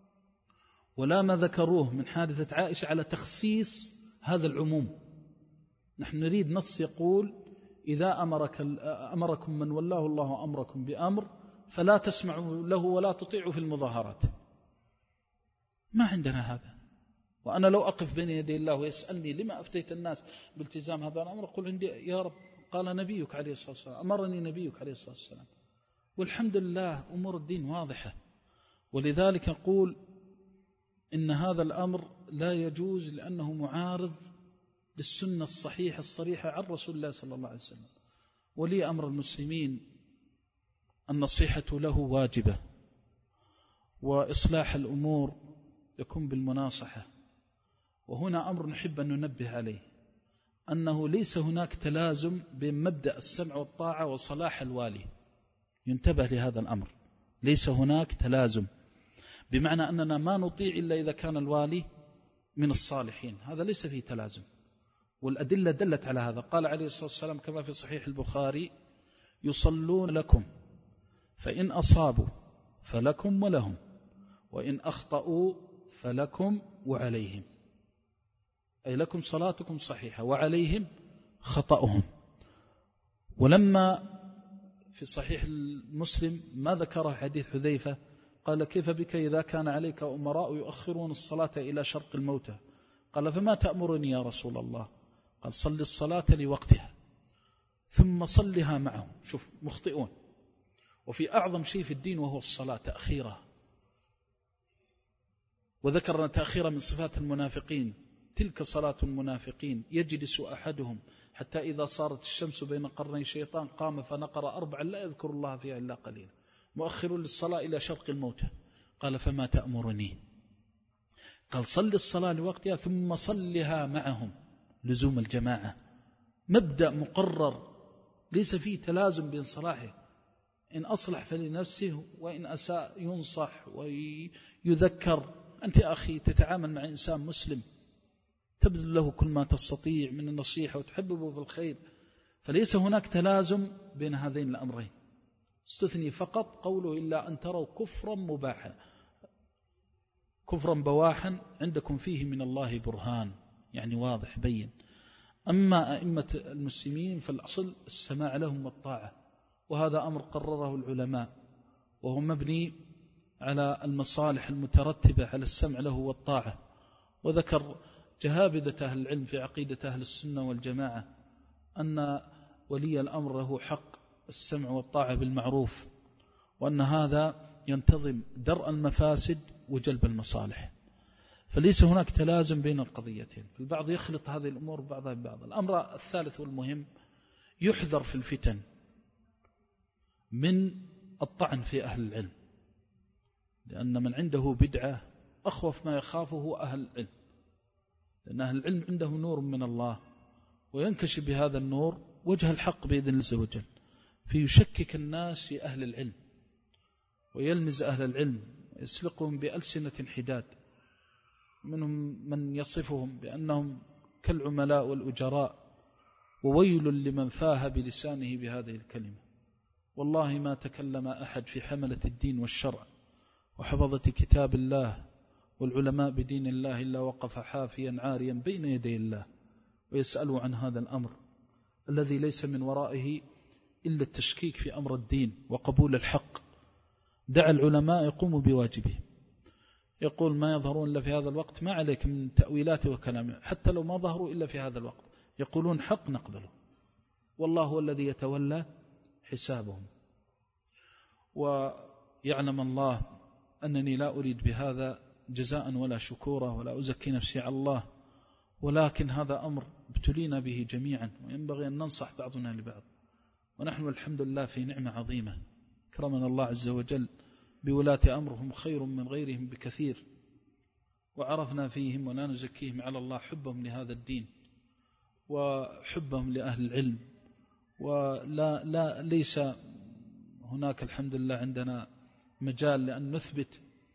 B: ولا ما ذكروه من حادثة عائشة على تخصيص هذا العموم. نحن نريد نص يقول إذا أمرك أمركم من والله الله أمركم بأمر فلا تسمعوا له ولا تطيعوا في المظاهرات. ما عندنا هذا. وأنا لو أقف بين يدي الله ويسألني لما أفتيت الناس بالتزام هذا الأمر، أقول عندي يا رب قال نبيك عليه الصلاة والسلام، أمرني نبيك عليه الصلاة والسلام. والحمد لله أمور الدين واضحة. ولذلك نقول إن هذا الأمر لا يجوز لأنه معارض للسنة الصحيحة الصريحة عن رسول الله صلى الله عليه وسلم. ولي أمر المسلمين النصيحة له واجبة، وإصلاح الأمور يكون بالمناصحة. وهنا أمر نحب أن ننبه عليه، أنه ليس هناك تلازم بين مبدأ السمع والطاعة وصلاح الوالي. ينتبه لهذا الأمر، ليس هناك تلازم، بمعنى أننا ما نطيع إلا إذا كان الوالي من الصالحين، هذا ليس فيه تلازم. والأدلة دلت على هذا. قال عليه الصلاة والسلام كما في صحيح البخاري يصلون لكم فإن أصابوا فلكم ولهم، وإن أخطأوا فلكم وعليهم، أي لكم صلاتكم صحيحة وعليهم خطأهم. ولما في صحيح المسلم ما ذكره حديث حذيفة قال كيف بك إذا كان عليك أمراء يؤخرون الصلاة إلى شرق الموتى؟ قال فما تأمرني يا رسول الله؟ قال صل الصلاة لوقتها ثم صلها معهم. شوف مخطئون، وفي أعظم شيء في الدين وهو الصلاة تأخيرها. وذكر أن تأخيرها من صفات المنافقين. تلك صلاة المنافقين يجلس أحدهم حتى إذا صارت الشمس بين قرني الشيطان قام فنقر أربعا لا يذكر الله فيها إلا قليلا مؤخر للصلاة إلى شرق الموتى. قال فما تأمرني؟ قال صل الصلاة لوقتها ثم صلها معهم، لزوم الجماعة مبدأ مقرر ليس فيه تلازم بين صلاحه، إن أصلح فلنفسه وإن أساء ينصح ويذكر. أنت يا أخي تتعامل مع إنسان مسلم تبذل له كل ما تستطيع من النصيحة وتحببه في الخير، فليس هناك تلازم بين هذين الأمرين. استثني فقط قوله إلا أن تروا كفرا مباحا، كفرا بواحا عندكم فيه من الله برهان، يعني واضح بين. أما أئمة المسلمين فالأصل السماع لهم والطاعة، وهذا أمر قرره العلماء وهو مبني على المصالح المترتبة على السمع له والطاعة. وذكر جهابذة أهل العلم في عقيدة أهل السنة والجماعة أن ولي الأمر له حق السمع والطاعة بالمعروف، وأن هذا ينتظم درء المفاسد وجلب المصالح، فليس هناك تلازم بين القضيتين. البعض يخلط هذه الأمور بعضها ببعض. الأمر الثالث والمهم يحذر في الفتن من الطعن في أهل العلم، لأن من عنده بدعة أخوف ما يخافه أهل العلم، لأن أهل العلم عنده نور من الله وينكشف بهذا النور وجه الحق بإذن الله عز وجل، فيشكك الناس في أهل العلم ويلمز أهل العلم ويسلقهم بألسنة حداد. منهم من يصفهم بأنهم كالعملاء والأجراء، وويل لمن فاه بلسانه بهذه الكلمة. والله ما تكلم أحد في حملة الدين والشرع وحفظة كتاب الله والعلماء بدين الله إلا وقف حافيا عاريا بين يدي الله ويسأل عن هذا الأمر الذي ليس من ورائه إلا التشكيك في أمر الدين وقبول الحق. دع العلماء يقوموا بواجبهم. يقول ما يظهرون إلا في هذا الوقت، ما عليك من تأويلات وكلام، حتى لو ما ظهروا إلا في هذا الوقت يقولون حق نقبله، والله هو الذي يتولى حسابهم. ويعلم الله أنني لا أريد بهذا جزاء ولا شكورا ولا أزكي نفسي على الله، ولكن هذا أمر ابتلينا به جميعا وينبغي أن ننصح بعضنا لبعض، ونحن الحمد لله في نعمة عظيمة كرمنا الله عز وجل بولاة أمرهم خير من غيرهم بكثير، وعرفنا فيهم ولا نزكيهم على الله حبهم لهذا الدين وحبهم لأهل العلم. ولا لا ليس هناك الحمد لله عندنا مجال لأن نثبت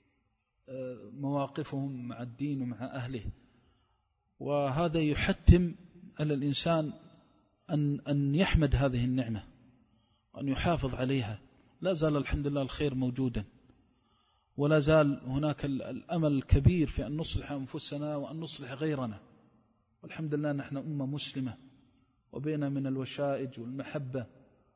B: مواقفهم مع الدين ومع أهله، وهذا يحتم على الإنسان أن أن يحمد هذه النعمة وأن يحافظ عليها. لا زال الحمد لله الخير موجودا، ولا زال هناك الأمل الكبير في أن نصلح أنفسنا وأن نصلح غيرنا. والحمد لله نحن أمة مسلمة وبيننا من الوشائج والمحبة،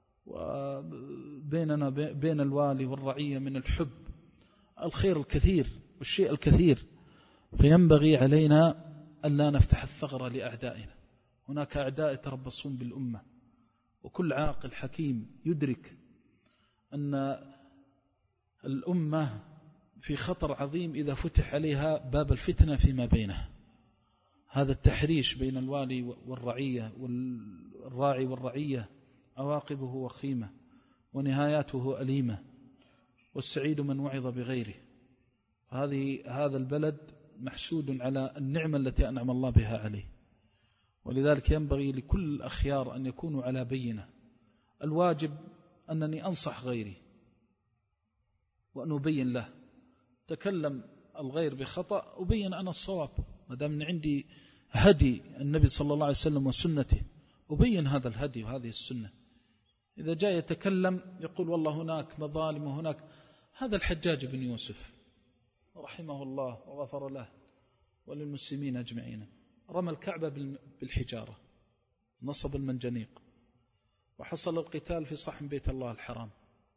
B: وبيننا بين الوالي والرعية من الحب، الخير الكثير والشيء الكثير، فينبغي علينا أن لا نفتح الثغرة لأعدائنا. هناك أعداء يتربصون بالأمة، وكل عاقل حكيم يدرك أن الأمة في خطر عظيم إذا فتح عليها باب الفتنة فيما بينها. هذا التحريش بين الوالي والرعية والراعي والرعية عواقبه وخيمة ونهاياته أليمة، والسعيد من وعظ بغيره. هذه هذا البلد محسود على النعمة التي أنعم الله بها عليه، ولذلك ينبغي لكل الأخيار أن يكونوا على بينة. الواجب أنني أنصح غيري وأن أبين له، تكلم الغير بخطأ أبين أنا الصواب، ما دام عندي هدي النبي صلى الله عليه وسلم وسنته أبين هذا الهدي وهذه السنة. إذا جاء يتكلم يقول والله هناك مظالم وهناك، هذا الحجاج بن يوسف رحمه الله وغفر له وللمسلمين أجمعين، رمى الكعبة بالحجارة، نصب المنجنيق، وحصل القتال في صحن بيت الله الحرام،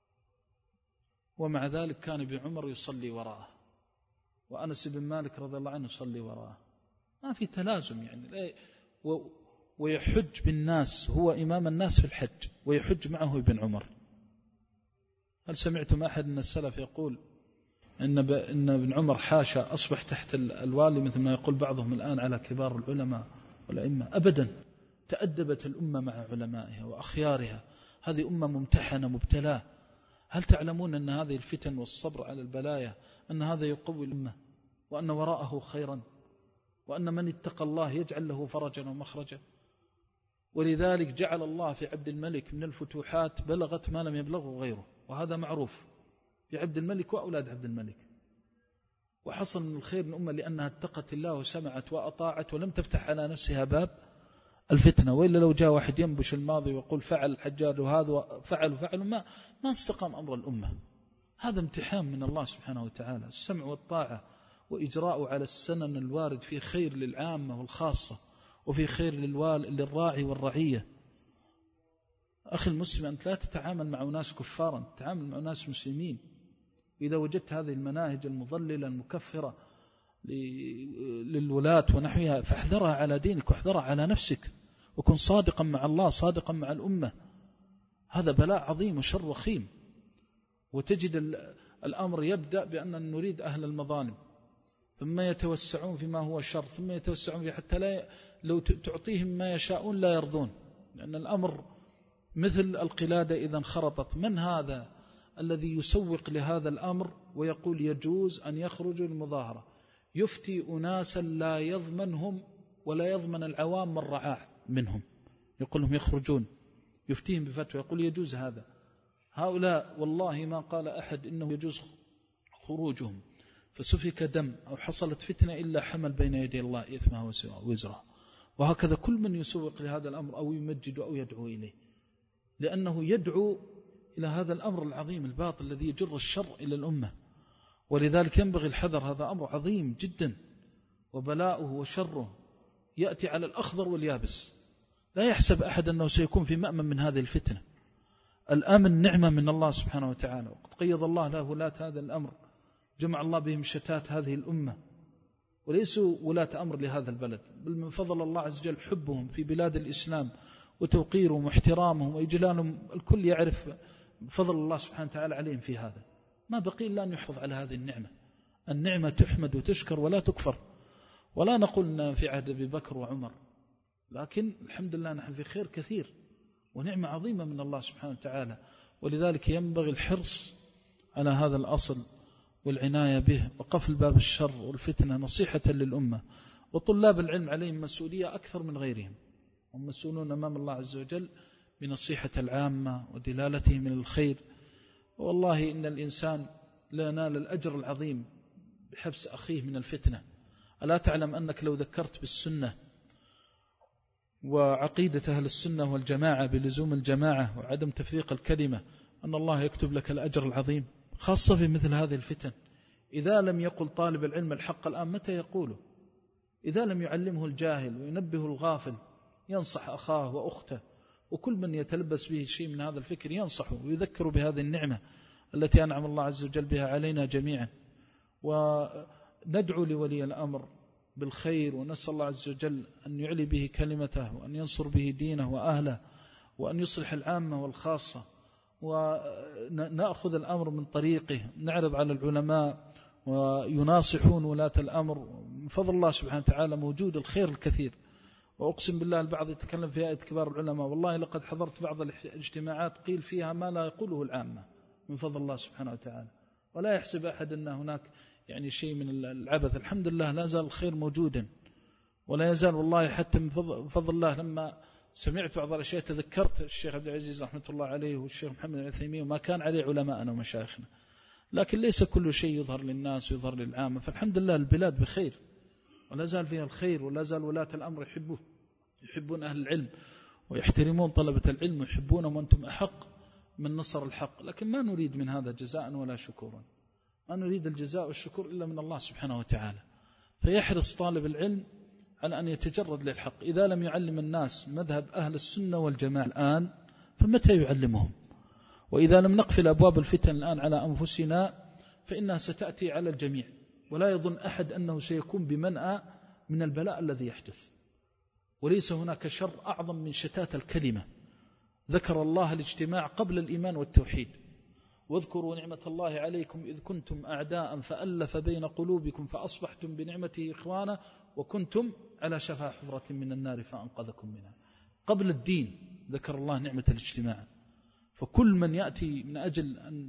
B: ومع ذلك كان ابن عمر يصلي وراءه، وأنس بن مالك رضي الله عنه يصلي وراءه. ما في تلازم يعني. ويحج بالناس، هو إمام الناس في الحج ويحج معه ابن عمر. هل سمعتم أحد من السلف يقول إن, ب... إن ابن عمر حاشا أصبح تحت الوالي مثل ما يقول بعضهم الآن على كبار العلماء والأئمة؟ أبدا، تأدبت الأمة مع علمائها وأخيارها. هذه أمة ممتحنة مبتلاة. هل تعلمون أن هذه الفتن والصبر على البلايا أن هذا يقوي الأمة، وأن وراءه خيرا، وأن من اتقى الله يجعل له فرجا ومخرجا؟ ولذلك جعل الله في عبد الملك من الفتوحات بلغت ما لم يبلغه غيره، وهذا معروف في عبد الملك وأولاد عبد الملك. وحصل من الخير الأمة لأنها اتقت الله وسمعت وأطاعت ولم تفتح على نفسها باب الفتنة. وإلا لو جاء واحد ينبش الماضي ويقول فعل الحجاج وهذا فعل وفعل ما ما استقام أمر الأمة. هذا امتحان من الله سبحانه وتعالى، السمع والطاعة وإجراء على السنن الوارد في خير للعامة والخاصة، وفي خير للراعي والرعية. أخي المسلم، أنت لا تتعامل مع ناس كفارا، تتعامل مع ناس مسلمين. إذا وجدت هذه المناهج المضللة المكفرة للولاة ونحوها فاحذرها على دينك واحذرها على نفسك، وكن صادقا مع الله صادقا مع الأمة. هذا بلاء عظيم وشر وخيم. وتجد الأمر يبدأ بأن نريد أهل المظالم، ثم يتوسعون فيما هو شر، ثم يتوسعون فيه حتى لا لو تعطيهم ما يشاءون لا يرضون، لأن الأمر مثل القلادة إذا انخرطت. من هذا الذي يسوق لهذا الأمر ويقول يجوز أن يخرجوا للمظاهرة؟ يفتي أناسا لا يضمنهم ولا يضمن العوام من رعاع منهم، يقول لهم يخرجون، يفتيهم بفتوى يقول يجوز هذا. هؤلاء والله ما قال أحد إنه يجوز خروجهم فسفك دم أو حصلت فتنة إلا حمل بين يدي الله إثمها وزرها. وهكذا كل من يسوق لهذا الأمر أو يمجد أو يدعو إليه، لأنه يدعو إلى هذا الأمر العظيم الباطل الذي يجر الشر إلى الأمة. ولذلك ينبغي الحذر، هذا أمر عظيم جدا، وبلاؤه وشره يأتي على الأخضر واليابس. لا يحسب أحد أنه سيكون في مأمن من هذه الفتنة. الأمن نعمة من الله سبحانه وتعالى، وقد قيض الله له ولاة هذا الأمر، جمع الله بهم شتات هذه الأمة، وليسوا ولاة أمر لهذا البلد، بل من فضل الله عز وجل حبهم في بلاد الإسلام وتوقيرهم واحترامهم وإجلالهم. الكل يعرف فضل الله سبحانه وتعالى عليهم في هذا. ما بقي إلا أن يحفظ على هذه النعمة. النعمة تحمد وتشكر ولا تكفر. ولا نقول أننا في عهد أبي بكر وعمر، لكن الحمد لله نحن في خير كثير ونعمة عظيمة من الله سبحانه وتعالى. ولذلك ينبغي الحرص على هذا الأصل والعناية به وقفل باب الشر والفتنة نصيحة للأمة. وطلاب العلم عليهم مسؤولية أكثر من غيرهم، هم مسؤولون أمام الله عز وجل بنصيحة العامة ودلالتهم من الخير. والله إن الإنسان لا ينال الأجر العظيم بحبس أخيه من الفتنة. ألا تعلم أنك لو ذكرت بالسنة وعقيدة أهل السنة والجماعة بلزوم الجماعة وعدم تفريق الكلمة أن الله يكتب لك الأجر العظيم، خاصة في مثل هذه الفتن. إذا لم يقل طالب العلم الحق الآن متى يقوله؟ إذا لم يعلمه الجاهل وينبه الغافل، ينصح أخاه وأخته، وكل من يتلبس به شيء من هذا الفكر ينصحه ويذكر بهذه النعمة التي أنعم الله عز وجل بها علينا جميعا. وندعو لولي الأمر بالخير، ونسأل الله عز وجل أن يعلي به كلمته وأن ينصر به دينه وأهله وأن يصلح العامة والخاصة. ونأخذ الأمر من طريقه، نعرض على العلماء ويناصحون ولاة الأمر. من فضل الله سبحانه وتعالى موجود الخير الكثير. وأقسم بالله البعض يتكلم في آية كبار العلماء، والله لقد حضرت بعض الاجتماعات قيل فيها ما لا يقوله العامة من فضل الله سبحانه وتعالى. ولا يحسب أحد أن هناك يعني شيء من العبث. الحمد لله لا زال الخير موجودا ولا يزال. والله حتى من فضل الله لما سمعت بعض الأشياء تذكرت الشيخ عبد العزيز رحمة الله عليه والشيخ محمد العثيمين وما كان عليه علماءنا ومشايخنا. لكن ليس كل شيء يظهر للناس ويظهر للعامة. فالحمد لله البلاد بخير ولا زال فيها الخير، ولا زال ولاة الأمر يحبون يحبون أهل العلم ويحترمون طلبة العلم ويحبونهم، وأنتم أحق من نصر الحق. لكن ما نريد من هذا جزاء ولا شكورا، ما نريد الجزاء والشكر إلا من الله سبحانه وتعالى. فيحرص طالب العلم على أن يتجرد للحق. إذا لم يعلم الناس مذهب أهل السنة والجماعة الآن فمتى يعلمهم؟ وإذا لم نقفل أبواب الفتن الآن على أنفسنا فإنها ستأتي على الجميع. ولا يظن أحد أنه سيكون بمنأى من البلاء الذي يحدث. وليس هناك شر أعظم من شتات الكلمة. ذكر الله الاجتماع قبل الإيمان والتوحيد، واذكروا نعمة الله عليكم إذ كنتم أعداء فألف بين قلوبكم فأصبحتم بنعمته إخوانا وكنتم على شفا حفرة من النار فأنقذكم منها. قبل الدين ذكر الله نعمة الاجتماع، فكل من يأتي من أجل أن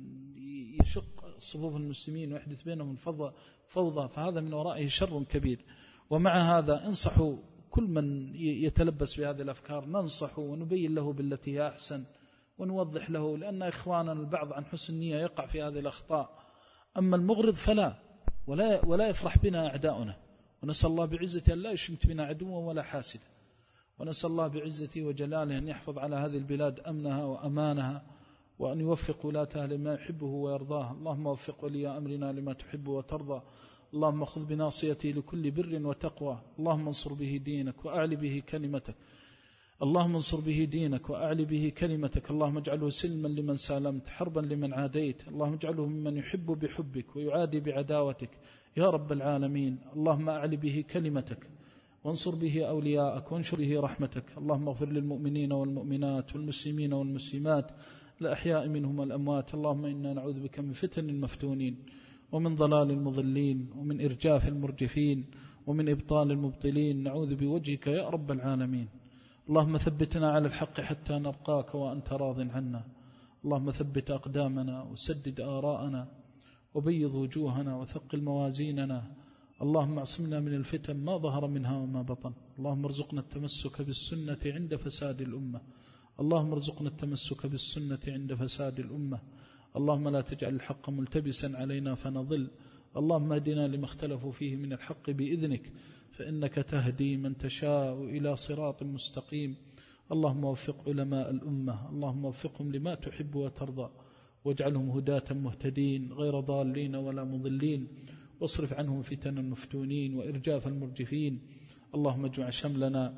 B: يشق صفوف المسلمين ويحدث بينهم الفوضى فهذا من ورائه شر كبير. ومع هذا انصحوا كل من يتلبس بهذه الأفكار، ننصحه ونبين له بالتي هي أحسن ونوضح له، لأن إخواننا البعض عن حسن النية يقع في هذه الأخطاء. أما المغرض فلا، ولا, ولا يفرح بنا أعداؤنا، ونسأل الله بعزته أن لا يشمت بنا عدوا ولا حاسدا، ونسأل الله بعزته وجلاله أن يحفظ على هذه البلاد أمنها وأمانها، وأن يوفق ولاتها لما يحبه ويرضاه. اللهم وفق ولي أمرنا لما تحب وترضى، اللهم خذ بناصيته لكل بر وتقوى، اللهم انصر به دينك وأعلي به كلمتك، اللهم انصر به دينك وأعلي به كلمتك، اللهم اجعله سلما لمن سالمت، حربا لمن عاديت، اللهم اجعله ممن يحب بحبك ويعادي بعداوتك يا رب العالمين. اللهم أعلي به كلمتك وانصر به أولياءك وانشر به رحمتك. اللهم اغفر للمؤمنين والمؤمنات والمسلمين والمسلمات الأحياء منهم والأموات. اللهم إنا نعوذ بك من فتن المفتونين ومن ضلال المضلين ومن إرجاف المرجفين ومن إبطال المبطلين، نعوذ بوجهك يا رب العالمين. اللهم ثبتنا على الحق حتى نلقاك وأنت راض عنا. اللهم ثبت أقدامنا وسدد آراءنا وبيض وجوهنا وثقل موازيننا. اللهم اعصمنا من الفتن ما ظهر منها وما بطن. اللهم ارزقنا التمسك بالسنة عند فساد الأمة. اللهم ارزقنا التمسك بالسنة عند فساد الأمة. اللهم لا تجعل الحق ملتبسا علينا فنضل. اللهم اهدنا لما اختلفوا فيه من الحق بإذنك، فإنك تهدي من تشاء إلى صراط مستقيم. اللهم وفق علماء الأمة، اللهم وفقهم لما تحب وترضى، واجعلهم هداة مهتدين غير ضالين ولا مضلين، واصرف عنهم فتن المفتونين وإرجاف المرجفين. اللهم اجمع شملنا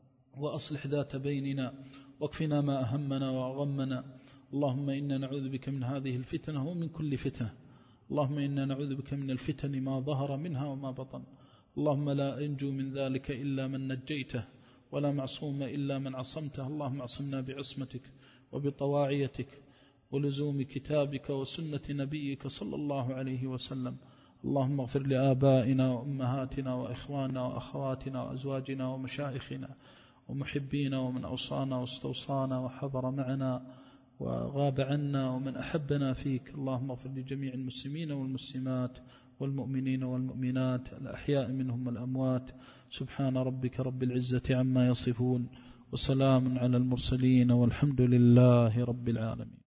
B: وأصلح ذات بيننا، واكفنا ما أهمنا وأغمنا. اللهم إنا نعوذ بك من هذه الفتنة ومن كل فتنة. اللهم إنا نعوذ بك من الفتن ما ظهر منها وما بطن. اللهم لا ينجو من ذلك إلا من نجيته، ولا معصوم إلا من عصمته. اللهم عصمنا بعصمتك وبطواعيتك ولزوم كتابك وسنة نبيك صلى الله عليه وسلم. اللهم اغفر لآبائنا وأمهاتنا وإخواننا وأخواتنا وأزواجنا ومشايخنا ومحبينا ومن أوصانا واستوصانا وحضر معنا وغاب عنا ومن أحبنا فيك. اللهم اغفر لجميع المسلمين والمسلمات والمؤمنين والمؤمنات الأحياء منهم والأموات. سبحان ربك رب العزة عما يصفون، وسلام على المرسلين، والحمد لله رب العالمين.